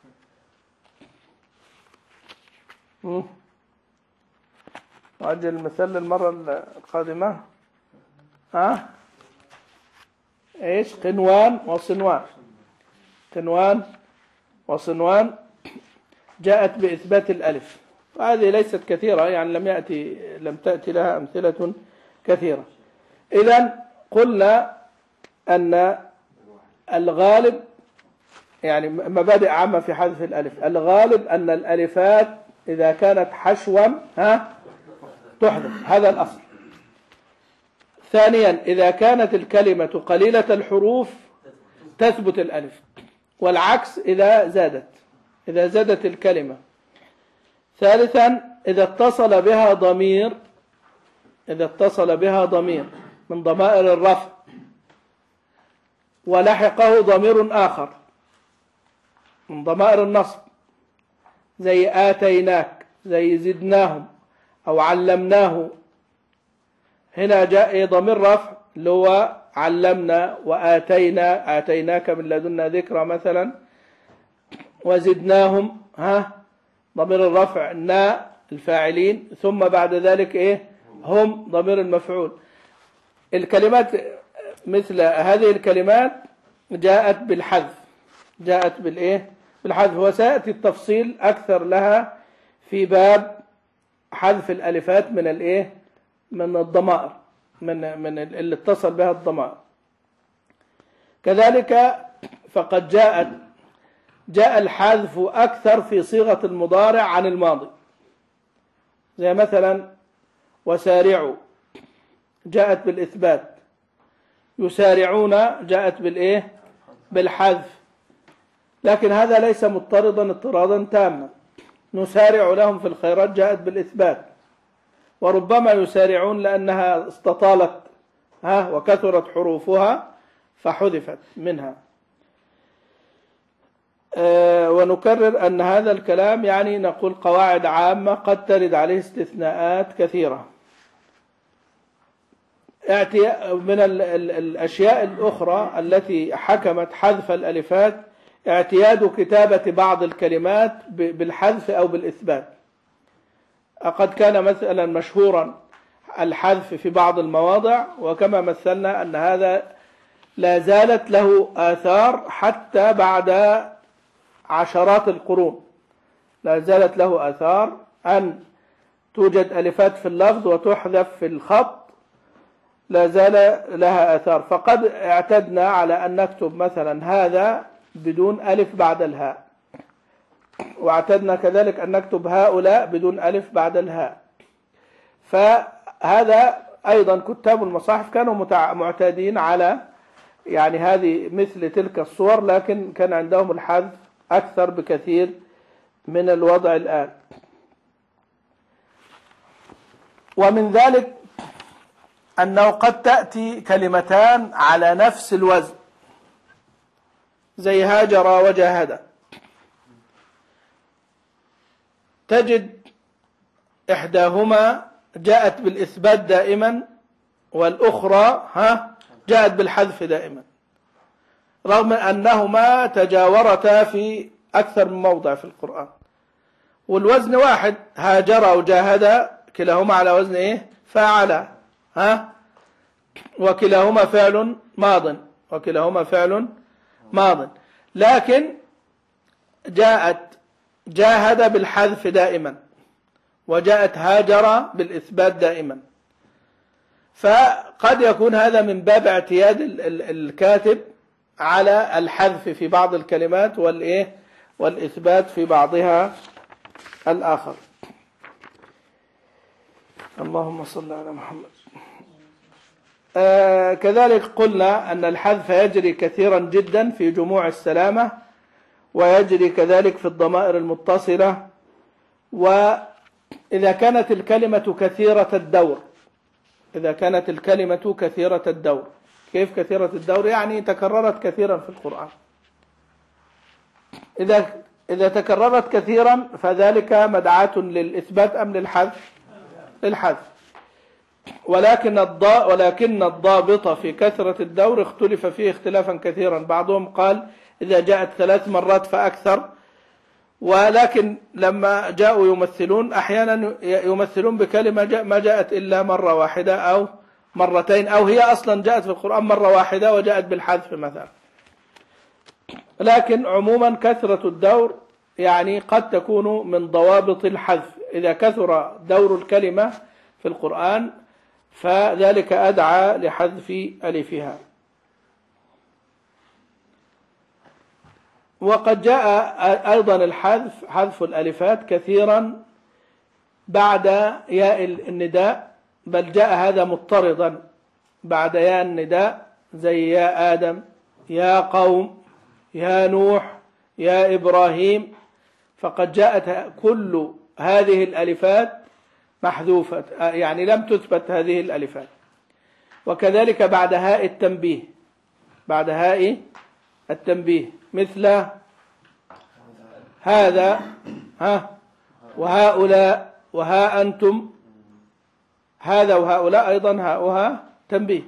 أجل المثال للمرة القادمة. ها إيش؟ قنوان وصنوان، قنوان وصنوان جاءت بإثبات الألف، وهذه ليست كثيرة، يعني لم يأتي لم تأتي لها أمثلة كثيرة. إذن قلنا أن الغالب يعني مبادئ عامة في حذف الألف، الغالب أن الألفات إذا كانت حشوا ها تحذف، هذا الأصل. ثانيا إذا كانت الكلمة قليلة الحروف تثبت الألف، والعكس إذا زادت إذا زادت الكلمة. ثالثا إذا اتصل بها ضمير إذا اتصل بها ضمير من ضمائر الرفع ولحقه ضمير آخر من ضمائر النصب، زي آتيناك، زي زدناهم أو علمناه. هنا جاء ضمير رفع اللي هو علمنا وآتينا، آتيناك من لدنا ذكرى مثلا، وزدناهم ها ضمير الرفع نا الفاعلين، ثم بعد ذلك إيه هم ضمير المفعول. الكلمات مثل هذه الكلمات جاءت بالحذف جاءت بالإيه بالحذف، وسيأتي التفصيل أكثر لها في باب حذف الألفات من الإيه من الضمائر، من من اللي اتصل بها الضمائر. كذلك فقد جاءت جاء الحذف أكثر في صيغة المضارع عن الماضي، زي مثلا وسارعوا جاءت بالإثبات، يسارعون جاءت بالإيه بالحذف، لكن هذا ليس مضطردا اضطرادا تاما. نسارع لهم في الخيرات جاءت بالإثبات، وربما يسارعون لأنها استطالت ها وكثرت حروفها فحذفت منها. آه ونكرر أن هذا الكلام يعني نقول قواعد عامة قد ترد عليه استثناءات كثيرة. من ال ال الأشياء الأخرى التي حكمت حذف الألفات اعتياد كتابة بعض الكلمات بالحذف أو بالإثبات. قد كان مثلا مشهورا الحذف في بعض المواضع، وكما مثلنا أن هذا لا زالت له آثار حتى بعد عشرات القرون، لا زالت له آثار أن توجد ألفات في اللفظ وتحذف في الخط، لا زال لها آثار. فقد اعتدنا على أن نكتب مثلا هذا بدون ألف بعد الهاء، واعتدنا كذلك أن نكتب هؤلاء بدون ألف بعد الهاء، فهذا أيضا كتاب المصاحف كانوا معتادين على يعني هذه مثل تلك الصور، لكن كان عندهم الحذف أكثر بكثير من الوضع الآن. ومن ذلك أنه قد تأتي كلمتان على نفس الوزن زي هاجر وجاهد، تجد إحداهما جاءت بالإثبات دائما والأخرى ها جاءت بالحذف دائما، رغم أنهما تجاورتا في أكثر من موضع في القرآن، والوزن واحد، هاجر وجاهد كلاهما على وزن إيه؟ فاعل، ها، وكلاهما فعل ماض، وكلاهما فعل ماض، لكن جاءت جاهد بالحذف دائما، وجاءت هاجر بالإثبات دائما. فقد يكون هذا من باب اعتياد الكاتب على الحذف في بعض الكلمات والإيه والإثبات في بعضها الآخر. اللهم صل على محمد. آه كذلك قلنا أن الحذف يجري كثيرا جدا في جموع السلامة، ويجري كذلك في الضمائر المتصلة، وإذا كانت الكلمة كثيرة الدور، إذا كانت الكلمة كثيرة الدور. كيف كثيرة الدور؟ يعني تكررت كثيرا في القرآن. إذا إذا تكررت كثيرا فذلك مدعاة للإثبات أم للحذف؟ للحذف. ولكن الضاء ولكن الضابط في كثرة الدور اختلف فيه اختلافا كثيرا. بعضهم قال إذا جاءت ثلاث مرات فأكثر، ولكن لما جاءوا يمثلون أحيانا يمثلون بكلمة جاء ما جاءت إلا مرة واحدة أو مرتين، أو هي أصلا جاءت في القرآن مرة واحدة وجاءت بالحذف مثلا. لكن عموما كثرة الدور يعني قد تكون من ضوابط الحذف. إذا كثر دور الكلمة في القرآن فذلك أدعى لحذف ألفها. وقد جاء أيضا الحذف حذف الألفات كثيرا بعد ياء النداء، بل جاء هذا مضطردا بعد ياء النداء زي يا آدم، يا قوم، يا نوح، يا إبراهيم. فقد جاءت كل هذه الألفات محذوفة، يعني لم تثبت هذه الألفات. وكذلك بعد هاء التنبيه، بعد هاء التنبيه مثل هذا، ها، وهؤلاء، وها أنتم، هذا وهؤلاء أيضا هاؤها تنبيه.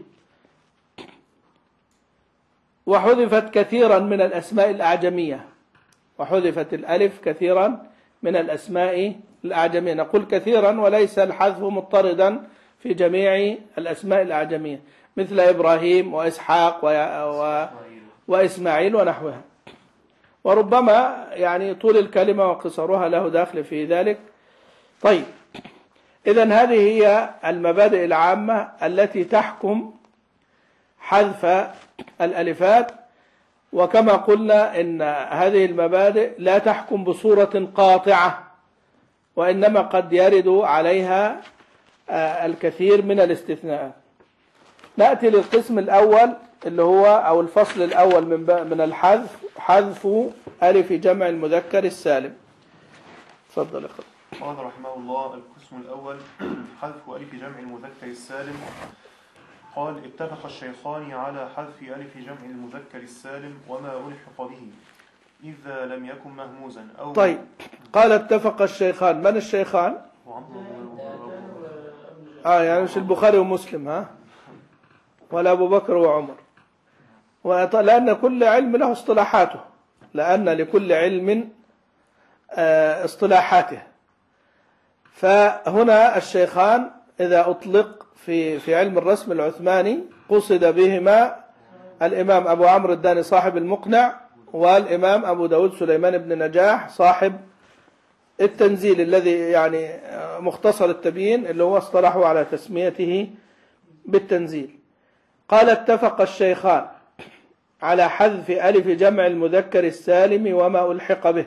وحذفت كثيرا من الأسماء الأعجمية، وحذفت الألف كثيرا من الأسماء الأعجمية. نقول كثيرا وليس الحذف مضطردا في جميع الأسماء الأعجمية، مثل إبراهيم وإسحاق و... وإسماعيل ونحوها. وربما يعني طول الكلمة وقصرها له داخل في ذلك. طيب، إذن هذه هي المبادئ العامة التي تحكم حذف الألفات. وكما قلنا إن هذه المبادئ لا تحكم بصورة قاطعة، وإنما قد يرد عليها الكثير من الاستثناءات. نأتي للقسم الأول اللي هو أو الفصل الأول من من الحذف، حذف ألف جمع المذكر السالم. تفضل. قال رحمه الله: القسم الأول حذف ألف جمع المذكر السالم. قال: اتفق الشيخان على حذف ألف جمع المذكر السالم وما ألحق به إذا لم يكن مهموزا أو. طيب، قال اتفق الشيخان. من الشيخان؟ آه يعني مش البخاري ومسلم، ها، ولا أبو بكر وعمر، لأن كل علم له اصطلاحاته، لأن لكل علم اصطلاحاته. فهنا الشيخان إذا أطلق في في علم الرسم العثماني قصد بهما الإمام أبو عمرو الداني صاحب المقنع، والإمام أبو داود سليمان بن نجاح صاحب التنزيل الذي يعني مختصر التبيين، اللي هو اصطلحوا على تسميته بالتنزيل. قال: اتفق الشيخان على حذف ألف جمع المذكر السالم وما ألحق به.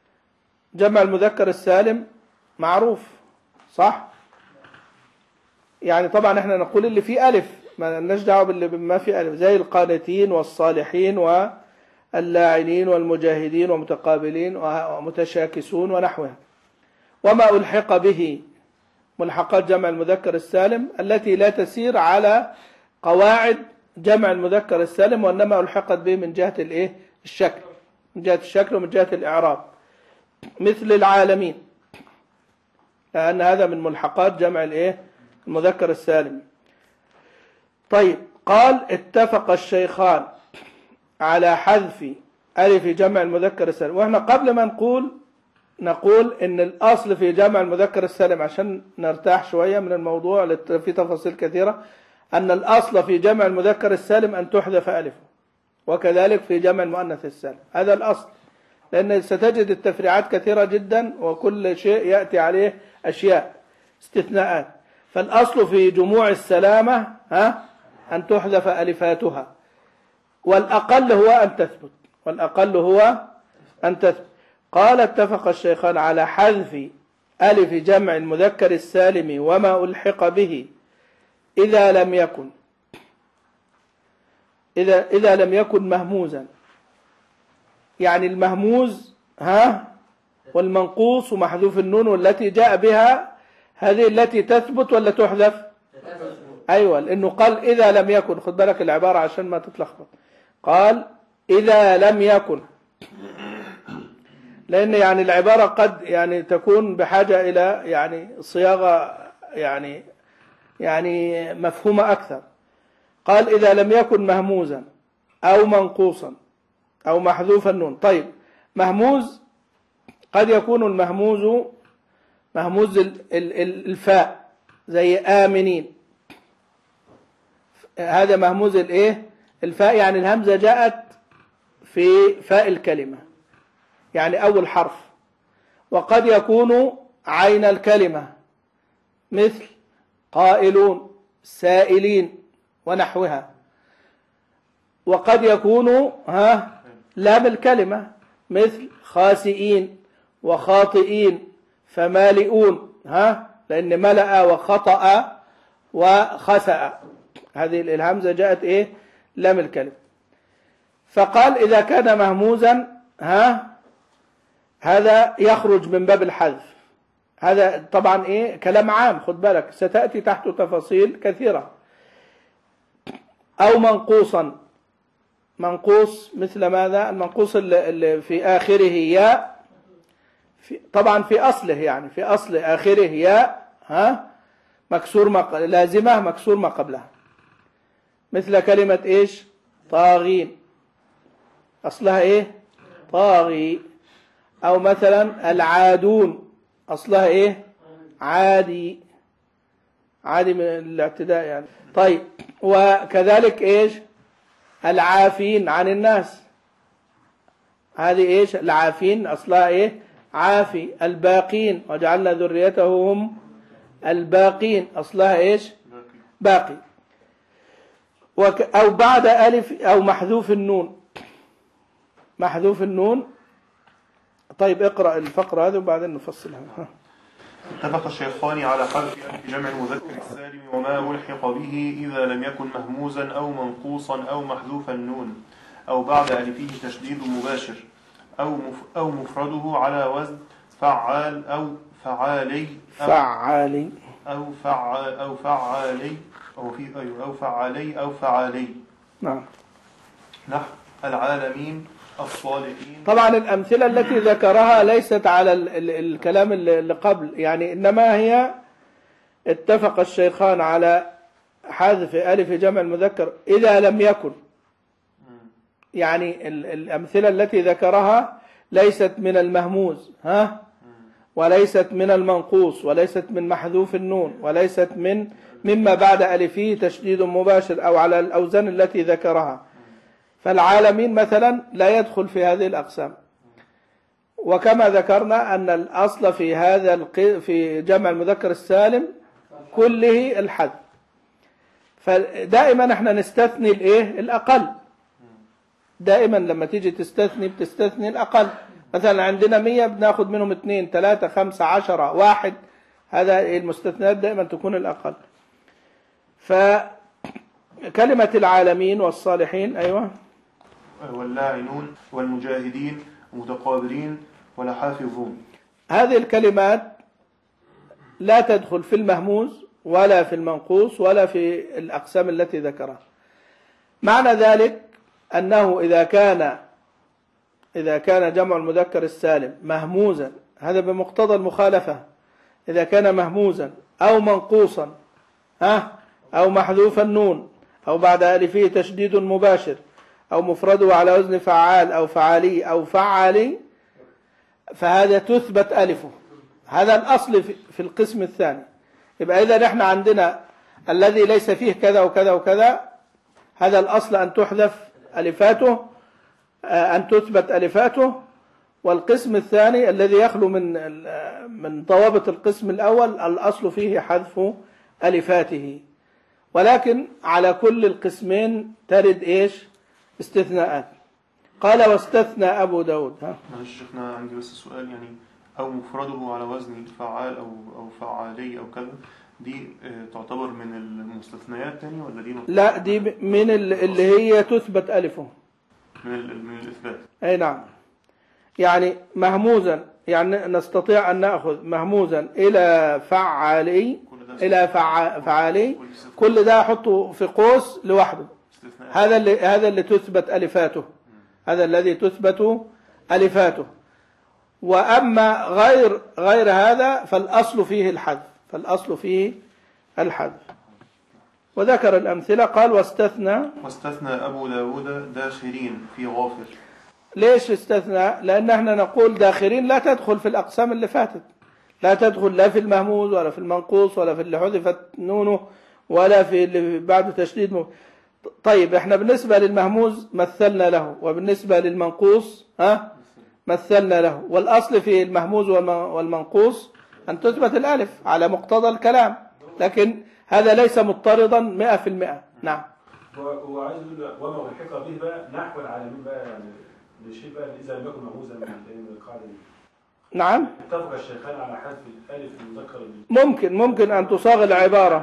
جمع المذكر السالم معروف، صح؟ يعني طبعا احنا نقول اللي فيه ألف، ما لناش دعوة باللي ما فيه ألف، زي القانتين والصالحين واللاعنين والمجاهدين ومتقابلين ومتشاكسون ونحوها. وما ألحق به، ملحقات جمع المذكر السالم التي لا تسير على قواعد جمع المذكر السالم، وإنما ألحقت به من جهة الإيه؟ الشكل، من جهة الشكل ومن جهة الإعراب، مثل العالمين، لأن هذا من ملحقات جمع الإيه؟ المذكر السالم. طيب، قال اتفق الشيخان على حذف ألف جمع المذكر السالم. وإحنا قبل ما نقول نقول إن الأصل في جمع المذكر السالم، عشان نرتاح شوية من الموضوع في تفاصيل كثيرة، أن الأصل في جمع المذكر السالم أن تحذف ألفه، وكذلك في جمع المؤنث السالم، هذا الأصل، لأن ستجد التفريعات كثيرة جدا وكل شيء يأتي عليه أشياء استثناءات. فالأصل في جموع السلامة ها أن تحذف ألفاتها، والأقل هو أن تثبت، والأقل هو أن تثبت. قال اتفق الشيخان على حذف ألف جمع المذكر السالم وما ألحق به إذا لم يكن إذا إذا لم يكن مهموزا، يعني المهموز ها والمنقوص ومحذوف النون والتي جاء بها، هذه التي تثبت ولا تحذف؟ أيوة، لأنه قال إذا لم يكن، خد بالك العبارة عشان ما تتلخبط، قال إذا لم يكن، لأن يعني العبارة قد يعني تكون بحاجة إلى يعني صياغة يعني يعني مفهومة أكثر. قال إذا لم يكن مهموزا أو منقوصا أو محذوف النون. طيب، مهموز قد يكون المهموز مهموز الفاء زي آمنين، هذا مهموز الايه؟ الفاء، يعني الهمزة جاءت في فاء الكلمة، يعني أول حرف. وقد يكون عين الكلمة مثل قائلون، سائلين ونحوها. وقد يكون ها لام الكلمة مثل خاسئين وخاطئين فمالئون، ها لأن ملأ وخطأ وخسأ، هذه الهمزة جاءت إيه؟ لام الكلمة. فقال إذا كان مهموزا ها هذا يخرج من باب الحذف. هذا طبعا إيه؟ كلام عام، خد بالك ستأتي تحت تفاصيل كثيرة. أو منقوصا، منقوص مثل ماذا؟ المنقوص اللي في آخره ياء، في طبعا في أصله، يعني في أصل آخره ياء ها مكسور ما لازمة مكسور ما قبلها، مثل كلمة إيش؟ طاغين، أصلها إيه؟ طاغي. أو مثلا العادون، أصلها إيه؟ عادي، عادي من الاعتداء يعني. طيب، وكذلك إيش؟ العافين عن الناس، هذه إيش؟ العافين أصلها إيه؟ عافي. الباقين وجعلنا ذريته هم الباقين، أصلها إيش؟ باقي. وك أو بعد ألف أو محذوف النون، محذوف النون. طيب، اقرأ الفقرة هذه وبعدين نفصلها. اتفق الشيخان على حذف ألف جمع المذكر السالم وما ألحق به إذا لم يكن مهموزا أو منقوصا أو محذوف النون، أو بعد ألفه تشديد مباشر، أو أو مفرده على وزن فعال أو فعالي أو فعالي أو فعال أو فعالي أو في أو فعالي أو فعالي. نعم. نحو العالمين، الصالحين. طبعا الأمثلة التي ذكرها ليست على ال ال الكلام اللي قبل، يعني إنما هي اتفق الشيخان على حذف ألف جمع المذكر إذا لم يكن، يعني ال الأمثلة التي ذكرها ليست من المهموز ها وليست من المنقوص وليست من محذوف النون وليست من مما بعد ألفه تشديد مباشر أو على الأوزان التي ذكرها. فالعالمين مثلا لا يدخل في هذه الأقسام. وكما ذكرنا أن الأصل في هذا في جمع المذكر السالم كله الحذف، فدائما احنا نستثني الايه؟ الأقل. دائما لما تيجي تستثني بتستثني الأقل. مثلا عندنا مية بناخد منهم اثنين ثلاثة خمسة عشرة واحد، هذا المستثنيات دائما تكون الأقل. فكلمة العالمين والصالحين أيوة واللاعنون والمجاهدين ومتقابلين ولا حافظون، هذه الكلمات لا تدخل في المهموز ولا في المنقوص ولا في الأقسام التي ذكرها. معنى ذلك أنه إذا كان إذا كان جمع المذكر السالم مهموزا، هذا بمقتضى المخالفة، إذا كان مهموزا أو منقوصا ها أو محذوف النون أو بعد ألفه تشديد مباشر أو مفرده على وزن فعال أو فعالي أو فعالي، فهذا تثبت ألفه. هذا الأصل في القسم الثاني. يبقى إذا نحن عندنا الذي ليس فيه كذا وكذا وكذا، هذا الأصل أن تحذف ألفاته، أن تثبت ألفاته. والقسم الثاني الذي يخلو من من ضوابط القسم الأول، الأصل فيه حذف ألفاته. ولكن على كل القسمين ترد إيش؟ استثناءات. قال واستثنى أبو داود. ها معلش شيخنا عندي بس السؤال، يعني أو مفرده على وزن فعال أو أو فعالي أو كذا، دي تعتبر من المستثنيات تاني ولا دي؟ لا، دي من اللي هي تثبت ألفه من من الإثبات. أي نعم. يعني مهموزا، يعني نستطيع أن نأخذ مهموزا إلى فعالي إلى فع... فعالي، كل ده أحطه في قوس لوحده. هذا اللي هذا اللي تثبت ألفاته، هذا الذي تثبت ألفاته. وأما غير غير هذا فالأصل فيه الحذف، فالأصل فيه الحذف. وذكر الأمثلة. قال واستثنى واستثنى أبو داود داخرين في غافر. ليش استثنى؟ لأن احنا نقول داخرين لا تدخل في الأقسام اللي فاتت، لا تدخل لا في المهموز ولا في المنقوص ولا في اللي حذفت نونه ولا في اللي بعد تشديد م... طيب احنا بالنسبة للمهموز مثلنا له، وبالنسبة للمنقوص ها مثلنا له. والأصل في المهموز والمنقوص أن تثبت الألف على مقتضى الكلام، لكن هذا ليس مضطردا مئة في المئة. نعم. هو عايز يقول وما الحق به بقى نحو العالمين بقى، يعني لشيء بقى إذا لم يكن مهموزا من القاعدة دي. نعم. اتفق الشيخان على حذف الألف المذكر. ممكن ممكن أن تصاغ العبارة.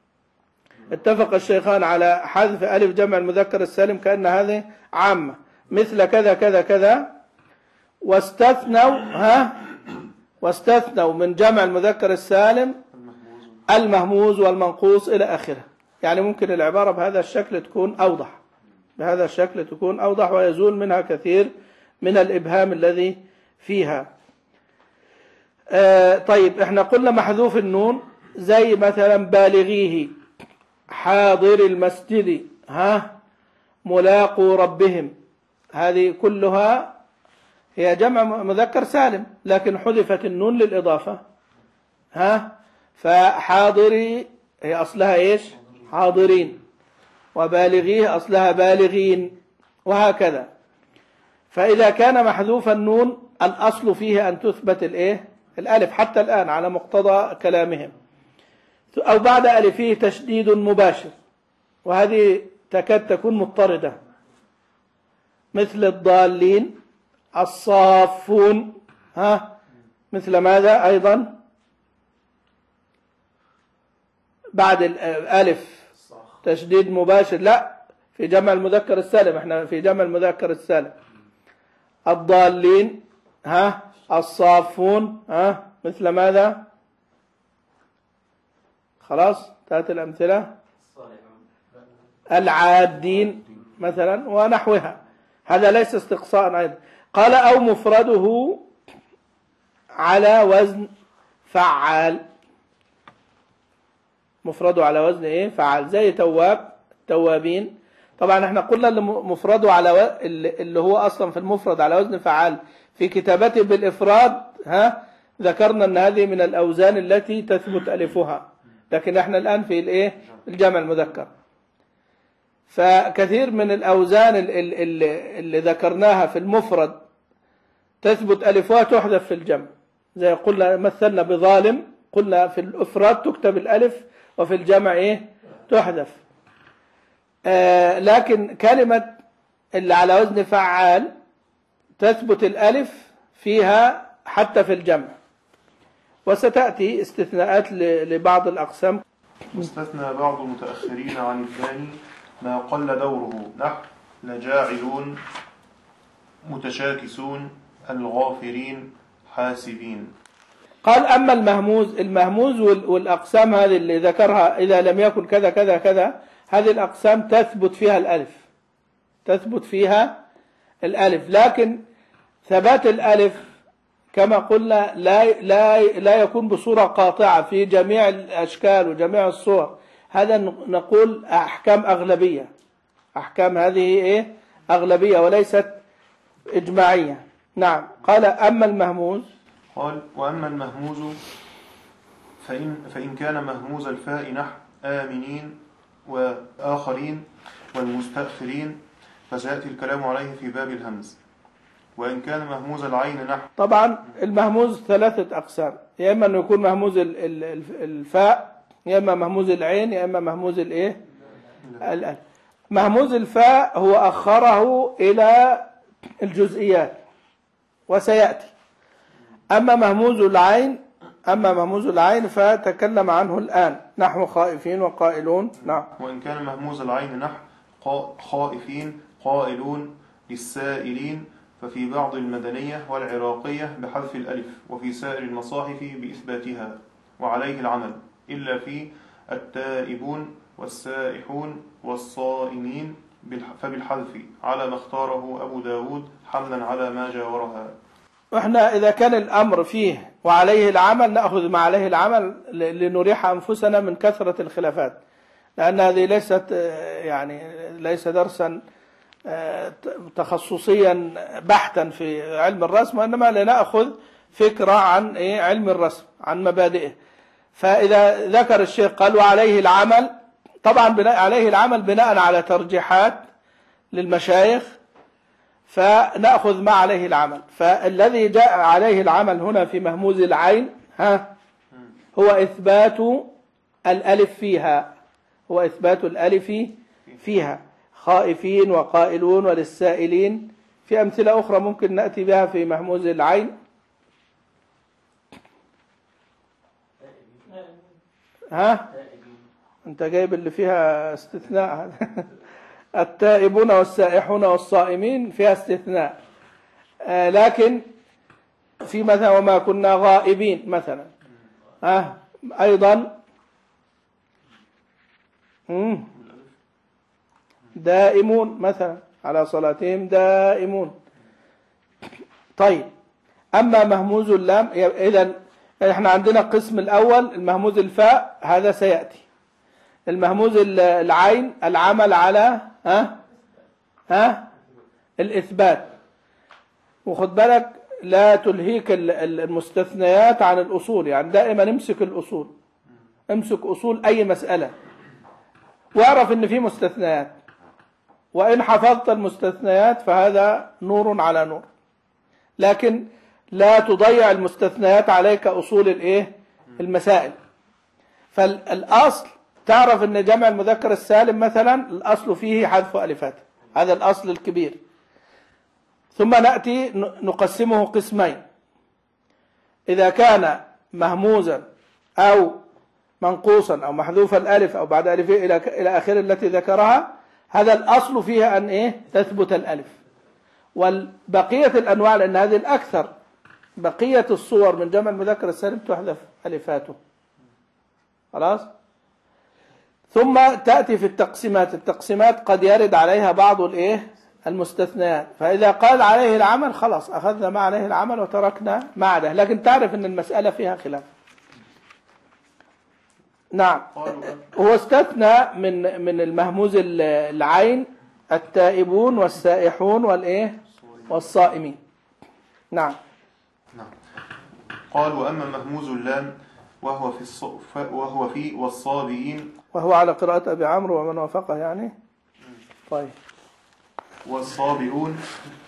اتفق الشيخان على حذف ألف جمع المذكر السالم كأن هذه عامة، مثل كذا كذا كذا، واستثنوا ها واستثنوا من جمع المذكر السالم المهموز والمنقوص إلى آخره. يعني ممكن العبارة بهذا الشكل تكون أوضح، بهذا الشكل تكون أوضح ويزول منها كثير من الإبهام الذي فيها. آه طيب احنا قلنا محذوف النون، زي مثلا بالغيه، حاضر المسجد، ها ملاقوا ربهم، هذه كلها هي جمع مذكر سالم لكن حذفت النون للإضافة. ها فحاضري هي أصلها إيش؟ حاضرين، وبالغيه أصلها بالغين، وهكذا. فإذا كان محذوف النون الأصل فيه أن تثبت الإيه؟ الألف حتى الآن على مقتضى كلامهم. أو بعد ألفه تشديد مباشر، وهذه تكاد تكون مضطردة، مثل الضالين، الصافون، ها مثل ماذا أيضا؟ بعد الألف تشديد مباشر، لا في جمع المذكر السالم، احنا في جمع المذكر السالم. الضالين، ها الصافون، ها مثل ماذا؟ خلاص انتهت الأمثلة. العادين مثلا ونحوها. هذا ليس استقصاء أيضا. قال أو مفرده على وزن فعال، مفرده على وزن ايه؟ فعال، زي تواب، توابين. طبعا احنا قلنا اللي مفرده على و... اللي هو اصلا في المفرد على وزن فعال في كتابته بالافراد، ها ذكرنا ان هذه من الاوزان التي تثبت الفها، لكن احنا الان في الايه؟ الجمع المذكر. فكثير من الاوزان اللي, اللي, اللي ذكرناها في المفرد تثبت الفها تحذف في الجمع، زي قلنا مثلنا بظالم، قلنا في الافراد تكتب الالف وفي الجمع ايه؟ تحذف. آه لكن كلمة اللي على وزن فعال تثبت الالف فيها حتى في الجمع، وستأتي استثناءات لبعض الأقسام. واستثنى بعض المتأخرين عن الثاني ما قل دوره، نحو لجاعلون، متشاكسون، الغافرين، حاسبين. قال أما المهموز، المهموز والأقسام هذه اللي ذكرها إذا لم يكن كذا كذا كذا، هذه الأقسام تثبت فيها الألف، تثبت فيها الألف، لكن ثبات الألف كما قلنا لا لا لا يكون بصورة قاطعة في جميع الأشكال وجميع الصور، هذا نقول أحكام أغلبية، أحكام هذه إيه؟ أغلبية وليست إجماعية. نعم. قال أما المهموز، قال وأما المهموز فإن, فإن كان مهموز الفاء نحو آمنين وآخرين والمستأخرين فسيأتي الكلام عليه في باب الهمز. وإن كان مهموز العين نحو، طبعا المهموز ثلاثة أقسام، يا إما أنه يكون مهموز الفاء، يا إما مهموز العين، يا إما مهموز الإيه؟ الألف. مهموز الفاء هو أخره إلى الجزئيات وسيأتي. أما مهموز العين أما مهموز العين فتكلم عنه الآن، نحو خائفين وقائلون. نعم. وإن كان مهموز العين نحو خائفين قائلون للسائلين ففي بعض المدنية والعراقية بحذف الألف، وفي سائر المصاحف بإثباتها، وعليه العمل إلا في التائبون والسائحون والصائمين فبالحذف على ما اختاره أبو داود حملا على ما جاورها. وإحنا إذا كان الأمر فيه وعليه العمل نأخذ ما عليه العمل لنريح أنفسنا من كثرة الخلافات، لأن هذه ليست يعني ليس درسا تخصصيا بحتا في علم الرسم، وإنما لنأخذ فكرة عن علم الرسم، عن مبادئه. فإذا ذكر الشيخ قال وعليه العمل، طبعا بناء عليه العمل بناء على ترجيحات للمشايخ، فنأخذ ما عليه العمل. فالذي جاء عليه العمل هنا في مهموز العين ها هو إثبات الألف فيها، هو إثبات الألف فيها، خائفين وقائلون وللسائلين. في أمثلة أخرى ممكن نأتي بها في مهموز العين. ها أنت جايب اللي فيها استثناء التائبون والسائحون والصائمين فيها استثناء، آه لكن في مثلا وما كنا غائبين مثلا آه أيضا دائمون مثلا على صلاتهم دائمون. طيب أما مهموز اللام، إذن احنا عندنا القسم الأول المهموز الفاء، هذا سيأتي. المهموز العين العمل على ها ها الإثبات، وخد بالك لا تلهيك المستثنيات عن الأصول، يعني دائما امسك الأصول، امسك أصول أي مسألة واعرف ان في مستثنيات، وإن حفظت المستثنيات فهذا نور على نور، لكن لا تضيع المستثنيات عليك أصول الإيه؟ المسائل. فالأصل تعرف أن جمع المذكر السالم مثلا الأصل فيه حذف ألفات، هذا الأصل الكبير. ثم نأتي نقسمه قسمين، إذا كان مهموزا أو منقوصا أو محذوف الألف أو بعد ألف إلى إلى آخر التي ذكرها، هذا الأصل فيها أن إيه؟ تثبت الألف. والبقية الأنواع، لأن هذه الأكثر، بقية الصور من جمع المذكر السالم تحذف ألفاته. خلاص. ثم تأتي في التقسيمات، التقسيمات قد يرد عليها بعض الإيه؟ المستثنيات، فإذا قال عليه العمل خلاص أخذنا ما عليه العمل وتركنا ما عداه، لكن تعرف أن المسألة فيها خلاف. نعم. هو استثنى من من المهموز العين التائبون والسائحون والإيه؟ والصائمين. نعم. نعم. قال وأما مهموز اللام وهو في الص... وهو في والصابئين، وهو على قراءة أبي عمرو ومن وافقه يعني. طيب. والصابئون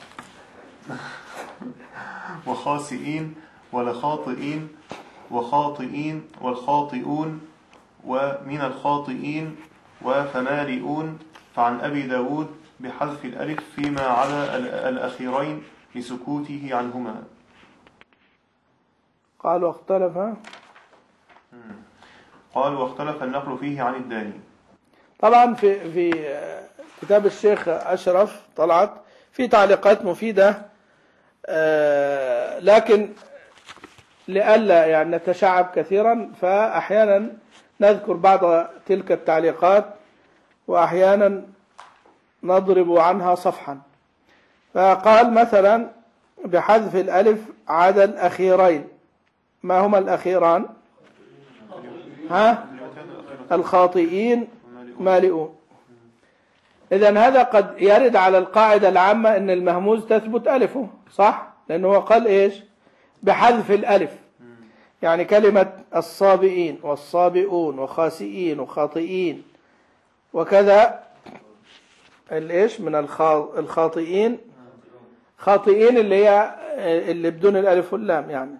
وخاسئين ولخاطئين وخاطئين والخاطئون ومن الخاطئين وفمالئون، فعن أبي داود بحذف الألف فيما على الأخيرين لسكوته عنهما. قالوا اختلف. قال واختلف النقل فيه عن الداني. طبعا في في كتاب الشيخ أشرف طلعت في تعليقات مفيدة، لكن لئلا يعني نتشعب كثيرا فأحيانا نذكر بعض تلك التعليقات وأحيانا نضرب عنها صفحا. فقال مثلا بحذف الألف عدا الأخيرين. ما هما الأخيران؟ ها؟ الخاطئين مالئون. إذن هذا قد يرد على القاعدة العامة أن المهموز تثبت ألفه، صح؟ لأنه هو قال إيش؟ بحذف الألف، يعني كلمة الصابئين والصابئون وخاسئين وخاطئين وكذا الإيش من الخاطئين، خاطئين اللي هي اللي بدون الألف واللام يعني.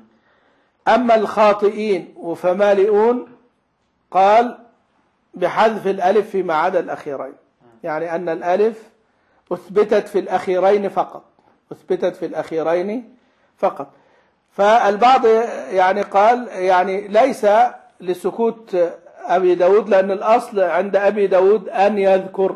أما الخاطئين وفمالئون قال بحذف الألف فيما عدا الأخيرين، يعني أن الألف أثبتت في الأخيرين فقط، أثبتت في الأخيرين فقط. فالبعض يعني قال يعني ليس لسكوت أبي داود، لأن الأصل عند أبي داود أن يذكر،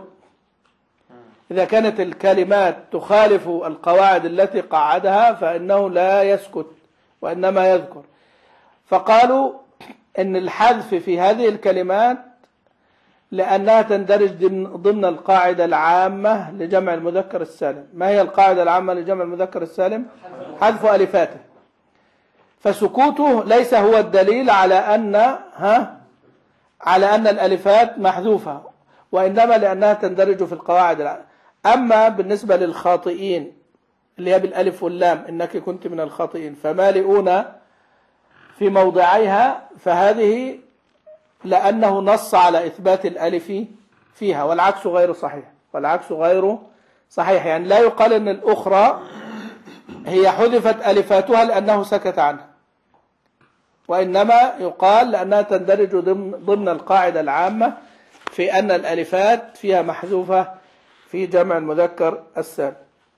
إذا كانت الكلمات تخالف القواعد التي قعدها فإنه لا يسكت وإنما يذكر. فقالوا إن الحذف في هذه الكلمات لأنها تندرج ضمن القاعدة العامة لجمع المذكر السالم. ما هي القاعدة العامة لجمع المذكر السالم؟ حذف ألفاته. فسكوته ليس هو الدليل على أن ها على أن الألفات محذوفة، وإنما لأنها تندرج في القواعد العامة. أما بالنسبة للخاطئين اللي هي بالألف واللام إنك كنت من الخاطئين فمالئون في موضعيها، فهذه لأنه نص على إثبات الألف فيها، والعكس غير صحيح، والعكس غير صحيح. يعني لا يقال أن الأخرى هي حذفت ألفاتها لأنه سكت عنها، وإنما يقال لأنها تندرج ضمن القاعدة العامة في أن الألفات فيها محذوفة في جمع المذكر السالم.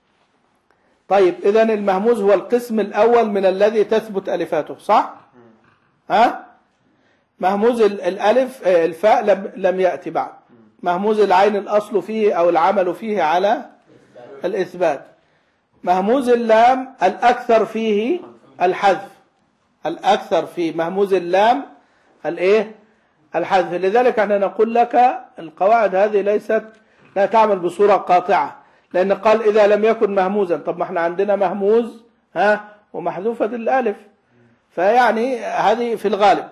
طيب إذن المهموز هو القسم الأول من الذي تثبت ألفاته، صح؟ ها؟ مهموز الألف الفاء لم, لم يأتي بعد. مهموز العين الأصل فيه أو العمل فيه على الإثبات. مهموز اللام الأكثر فيه الحذف، الأكثر في مهموز اللام الإيه؟ الحذف. لذلك احنا نقول لك القواعد هذه ليست لا تعمل بصورة قاطعة، لأن قال إذا لم يكن مهموزا. طب ما احنا عندنا مهموز ها ومحذوفة الألف، فيعني هذه في الغالب.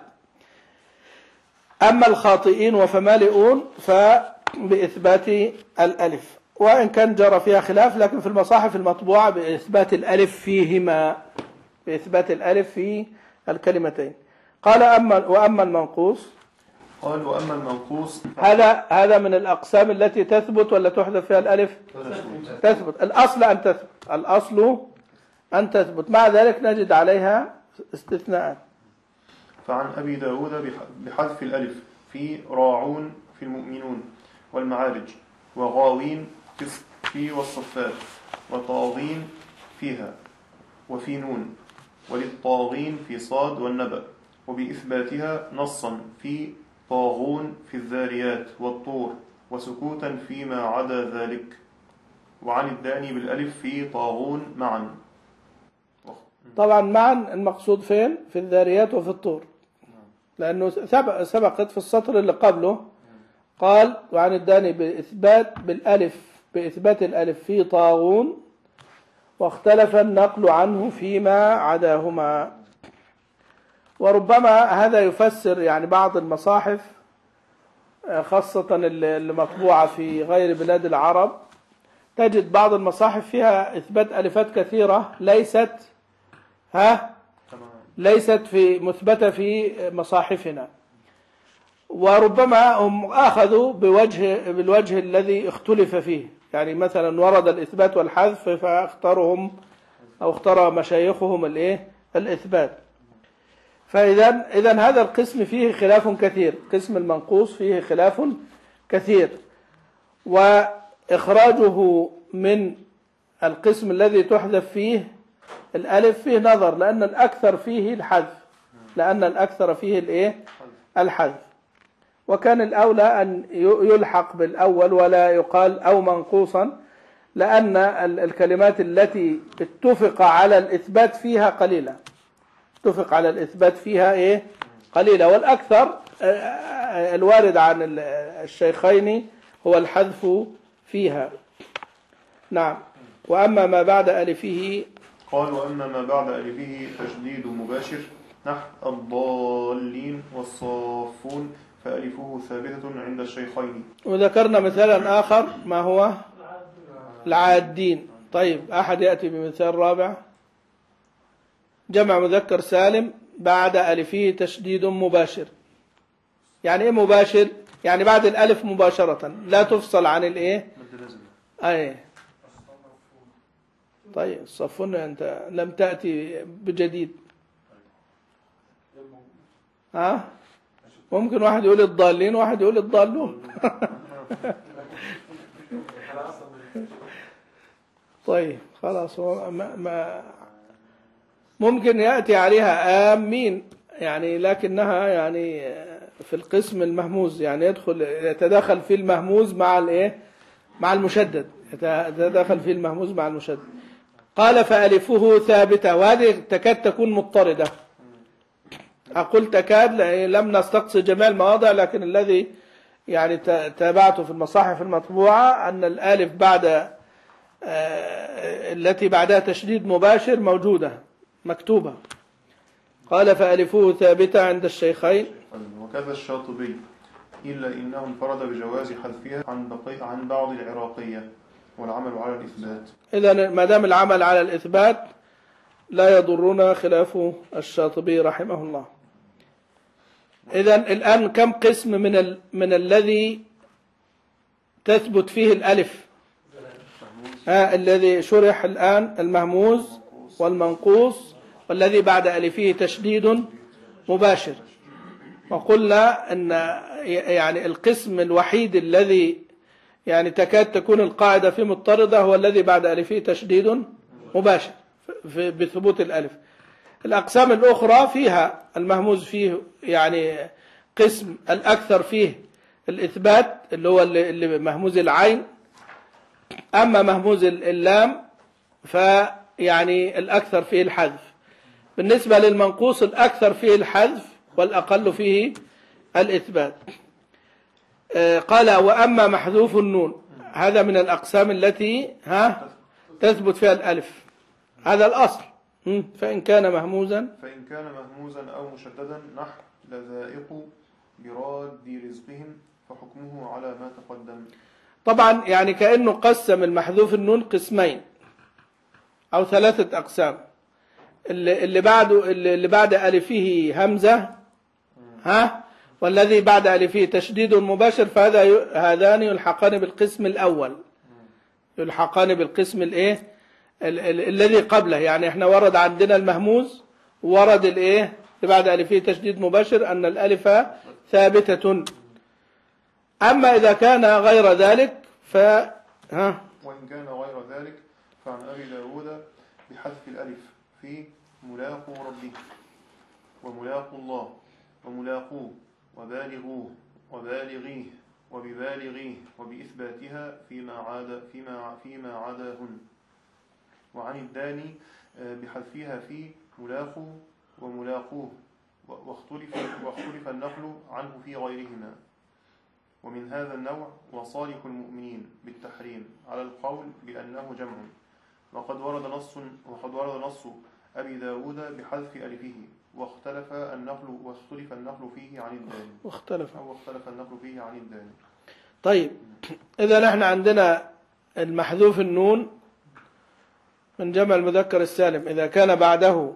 أما الخاطئين وفمالئون فبإثبات الألف، وإن كان جرى فيها خلاف، لكن في المصاحف المطبوعة بإثبات الألف فيهما، بإثبات الألف في الكلمتين. قال أما وأما المنقوص، قال وأما المنقوص هذا هذا من الأقسام التي تثبت ولا تحذف فيها الألف؟ تثبت. الأصل أن تثبت، الأصل أن تثبت، مع ذلك نجد عليها استثناءات. فعن أبي داود بحذف الألف في راعون في المؤمنون والمعارج، وغاوين في والصفات، وطاغين فيها وفي نون، وللطاغين في صاد والنبأ، وبإثباتها نصا في طاغون في الذاريات والطور، وسكوتا فيما عدا ذلك. وعن الداني بالألف في طاغون معا. طبعا معا المقصود فين؟ في الذاريات وفي الطور، لأنه سبق سبقت في السطر اللي قبله قال وعن الداني بإثبات بالألف بإثبات الألف في طاغون، واختلف النقل عنه فيما عداهما. وربما هذا يفسر يعني بعض المصاحف خاصة اللي مطبوعة في غير بلاد العرب، تجد بعض المصاحف فيها إثبات ألفات كثيرة ليست ها ليست في مثبتة في مصاحفنا، وربما هم أخذوا بوجه بالوجه الذي اختلف فيه. يعني مثلا ورد الإثبات والحذف فاختارهم أو اختار مشايخهم الإيه الإثبات. فإذا إذا هذا القسم فيه خلاف كثير، قسم المنقوص فيه خلاف كثير، وإخراجه من القسم الذي تحذف فيه الألف فيه نظر، لأن الأكثر فيه الحذف، لأن الأكثر فيه الإيه الحذف، وكان الأولى أن يلحق بالأول ولا يقال أو منقوصا، لأن الكلمات التي اتفق على الإثبات فيها قليلة، اتفق على الإثبات فيها إيه قليلة، والأكثر الوارد عن الشيخين هو الحذف فيها. نعم. وأما ما بعد ألفه قال وأما ما بعد ألفه تشديد مباشر نحو الضالين والصافون فألفه ثابتة عند الشيخين. وذكرنا مثالا آخر ما هو العادين. طيب أحد يأتي بمثال رابع. جمع مذكر سالم بعد ألفه تشديد مباشر. يعني إيه مباشر؟ يعني بعد الألف مباشرة لا تفصل عن الإيه؟ أي. طيب صفون أنت لم تأتي بجديد. ها؟ ممكن واحد يقول الضالين وواحد يقول الضالون. طيب خلاص ما ما ممكن يأتي عليها آمين يعني، لكنها يعني في القسم المهموز، يعني يدخل يتداخل في المهموز مع الايه مع المشدد، يتداخل في المهموز مع المشدد. قال فألفه ثابتة، وهذه تكاد تكون مضطردة. أقول تكاد لم نستقصي جميع المواضع، لكن الذي يعني تابعته في المصاحف المطبوعة أن الألف بعد التي بعدها تشديد مباشر موجودة مكتوبة. قال فألفه ثابتة عند الشيخين. وكذا الشاطبي إلا إنه انفرد بجواز حذفها عن بقي عن بعض العراقية والعمل على الإثبات. إذن ما دام العمل على الإثبات لا يضرنا خلاف الشاطبي رحمه الله. إذن الآن كم قسم من ال... من الذي تثبت فيه الألف؟ ها الذي شرح الآن المهموز والمنقوص والذي بعد ألفه تشديد مباشر. وقلنا أن يعني القسم الوحيد الذي يعني تكاد تكون القاعدة فيه مضطردة هو الذي بعد ألفه تشديد مباشر بثبوت الألف. الأقسام الأخرى فيها المهموز فيه يعني قسم الأكثر فيه الإثبات اللي هو اللي مهموز العين، أما مهموز اللام فيعني الأكثر فيه الحذف. بالنسبة للمنقوص الأكثر فيه الحذف والأقل فيه الإثبات. قال وأما محذوف النون هذا من الأقسام التي ها تثبت فيها الألف، هذا الأصل. فإن كان مهموزا فإن كان مهموزا أو مشددا نحو لذائق براد رزقهم فحكمه على ما تقدم. طبعا يعني كأنه قسم المحذوف النون قسمين أو ثلاثة أقسام. اللي, اللي بعده اللي بعد ألفه همزة ها والذي بعد ألفه تشديد مباشر، فهذا هذان يلحقان بالقسم الأول، يلحقان بالقسم الايه الذي قبله. يعني احنا ورد عندنا المهموز ورد الايه اللي بعد ألفه تشديد مباشر أن الألف ثابتة. أما إذا كان غير ذلك ف ها وإن كان غير ذلك فعن أبي داود بحذف الألف في ملاقو ربه وملاقو الله وملاقوه وبالغوه وبالغيه وببالغيه وبإثباتها فيما عاد فيما فيما عداهن. وعن الداني بحذفها في ملاقو وملاقوه واختلف واختلف النقل عنه في غيرهما. ومن هذا النوع وصالح المؤمنين بالتحريم على القول بأنه جمع، وقد ورد نص وقد ورد نص أبي داود بحذف ألفه واختلف النقل واختلف النقل فيه عن الداني واختلف أو اختلف النقل فيه عن الداني. طيب إذا نحن عندنا المحذوف النون من جمع المذكر السالم إذا كان بعده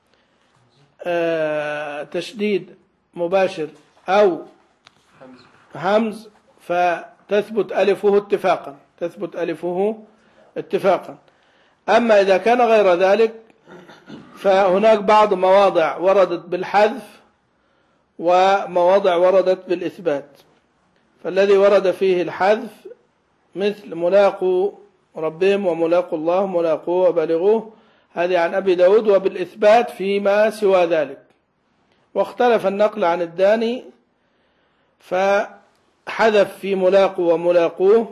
آه تشديد مباشر أو همز فتثبت ألفه اتفاقا تثبت ألفه اتفاقا. أما إذا كان غير ذلك فهناك بعض مواضع وردت بالحذف ومواضع وردت بالإثبات. فالذي ورد فيه الحذف مثل ملاقوا ربهم وملاقوا الله ملاقوه وبالغوه، هذه عن أبي داود، وبالإثبات فيما سوى ذلك. واختلف النقل عن الداني فحذف في ملاقوا وملاقوه،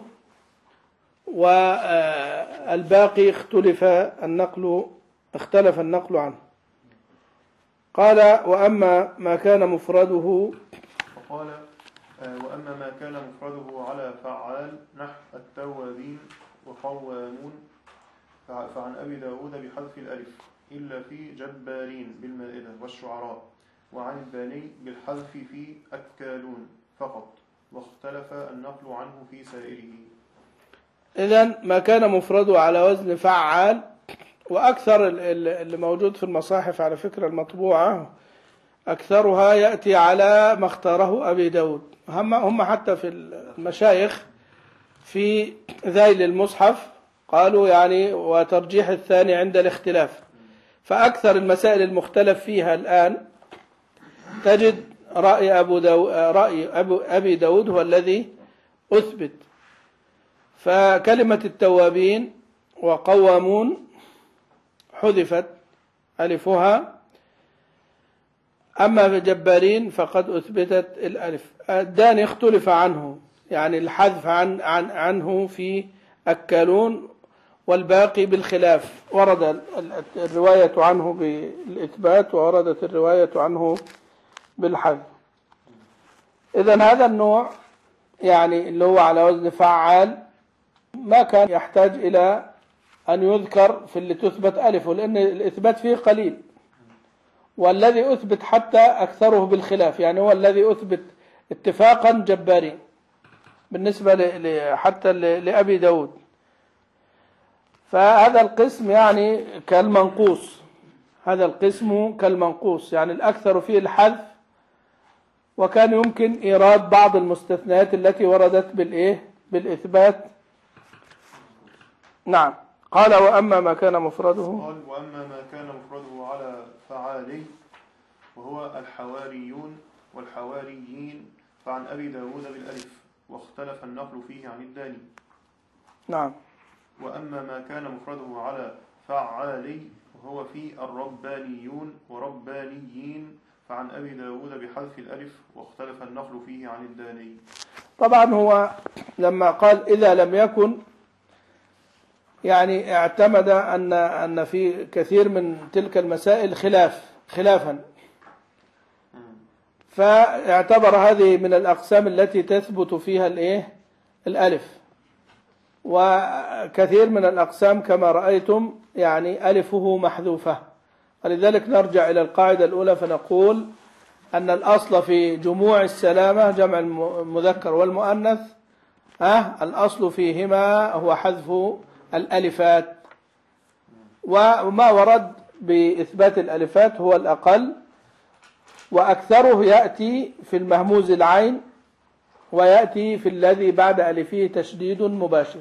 والباقي اختلف النقل اختلف النقل عنه. قال وأما ما كان مفرده، وقال وأما ما كان مفرده على فعال نحو التوابين وقوامون فعن أبي داود بحذف الألف إلا في جبارين بالمائدة والشعراء، وعن الباني بالحذف في أكالون فقط، واختلف النقل عنه في سائره. إذن ما كان مفرده على وزن فعال، وأكثر اللي موجود في المصاحف على فكرة المطبوعة أكثرها يأتي على ما اختاره أبي داود. هم, هم حتى في المشايخ في ذيل المصحف قالوا يعني وترجيح الثاني عند الاختلاف. فأكثر المسائل المختلف فيها الآن تجد رأي, أبو داود رأي أبو أبي داود هو الذي أثبت. فكلمة التوابين وقوامون حذفت ألفها، أما في جبارين فقد أثبتت الألف. الداني اختلف عنه، يعني الحذف عن عن عنه في أكالون، والباقي بالخلاف. ورد الرواية عنه بالإثبات ووردت الرواية عنه بالحذف. إذن هذا النوع يعني اللي هو على وزن فعال ما كان يحتاج إلى أن يذكر في اللي تثبت ألفه، لأن الإثبات فيه قليل، والذي أثبت حتى أكثره بالخلاف، يعني هو الذي أثبت اتفاقا جبارين بالنسبة حتى لأبي داود. فهذا القسم يعني كالمنقوص، هذا القسم كالمنقوص، يعني الأكثر فيه الحذف، وكان يمكن إيراد بعض المستثنيات التي وردت بالإيه بالإثبات. نعم. قال وأما ما كان مفرده، قال وأما ما كان مفرده على فعالي وهو الحواريون والحواريين فعن أبي داود بالألف، واختلف النقل فيه عن الداني. نعم. وأما ما كان مفرده على فعالي وهو في الربانيون وربانيين فعن أبي داود بحذف الألف، واختلف النقل فيه عن الداني. طبعا هو لما قال إذا لم يكن، يعني اعتمد أن أن في كثير من تلك المسائل خلاف خلافا، فاعتبر هذه من الأقسام التي تثبت فيها الإيه الألف، وكثير من الأقسام كما رأيتم يعني ألفه محذوفة. ولذلك نرجع إلى القاعدة الأولى فنقول أن الأصل في جموع السلامة جمع المذكر والمؤنث أه الأصل فيهما هو حذف الألفات، وما ورد بإثبات الألفات هو الأقل، وأكثره يأتي في المهموز العين، ويأتي في الذي بعد ألفه تشديد مباشر.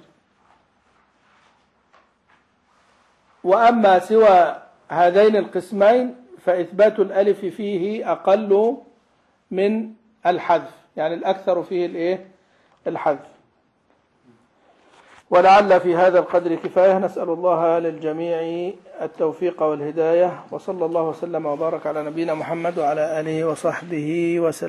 وأما سوى هذين القسمين فإثبات الألف فيه أقل من الحذف، يعني الأكثر فيه الإيه الحذف. ولعل في هذا القدر كفاية. نسأل الله للجميع التوفيق والهداية، وصلى الله وسلم وبارك على نبينا محمد وعلى آله وصحبه وسلم.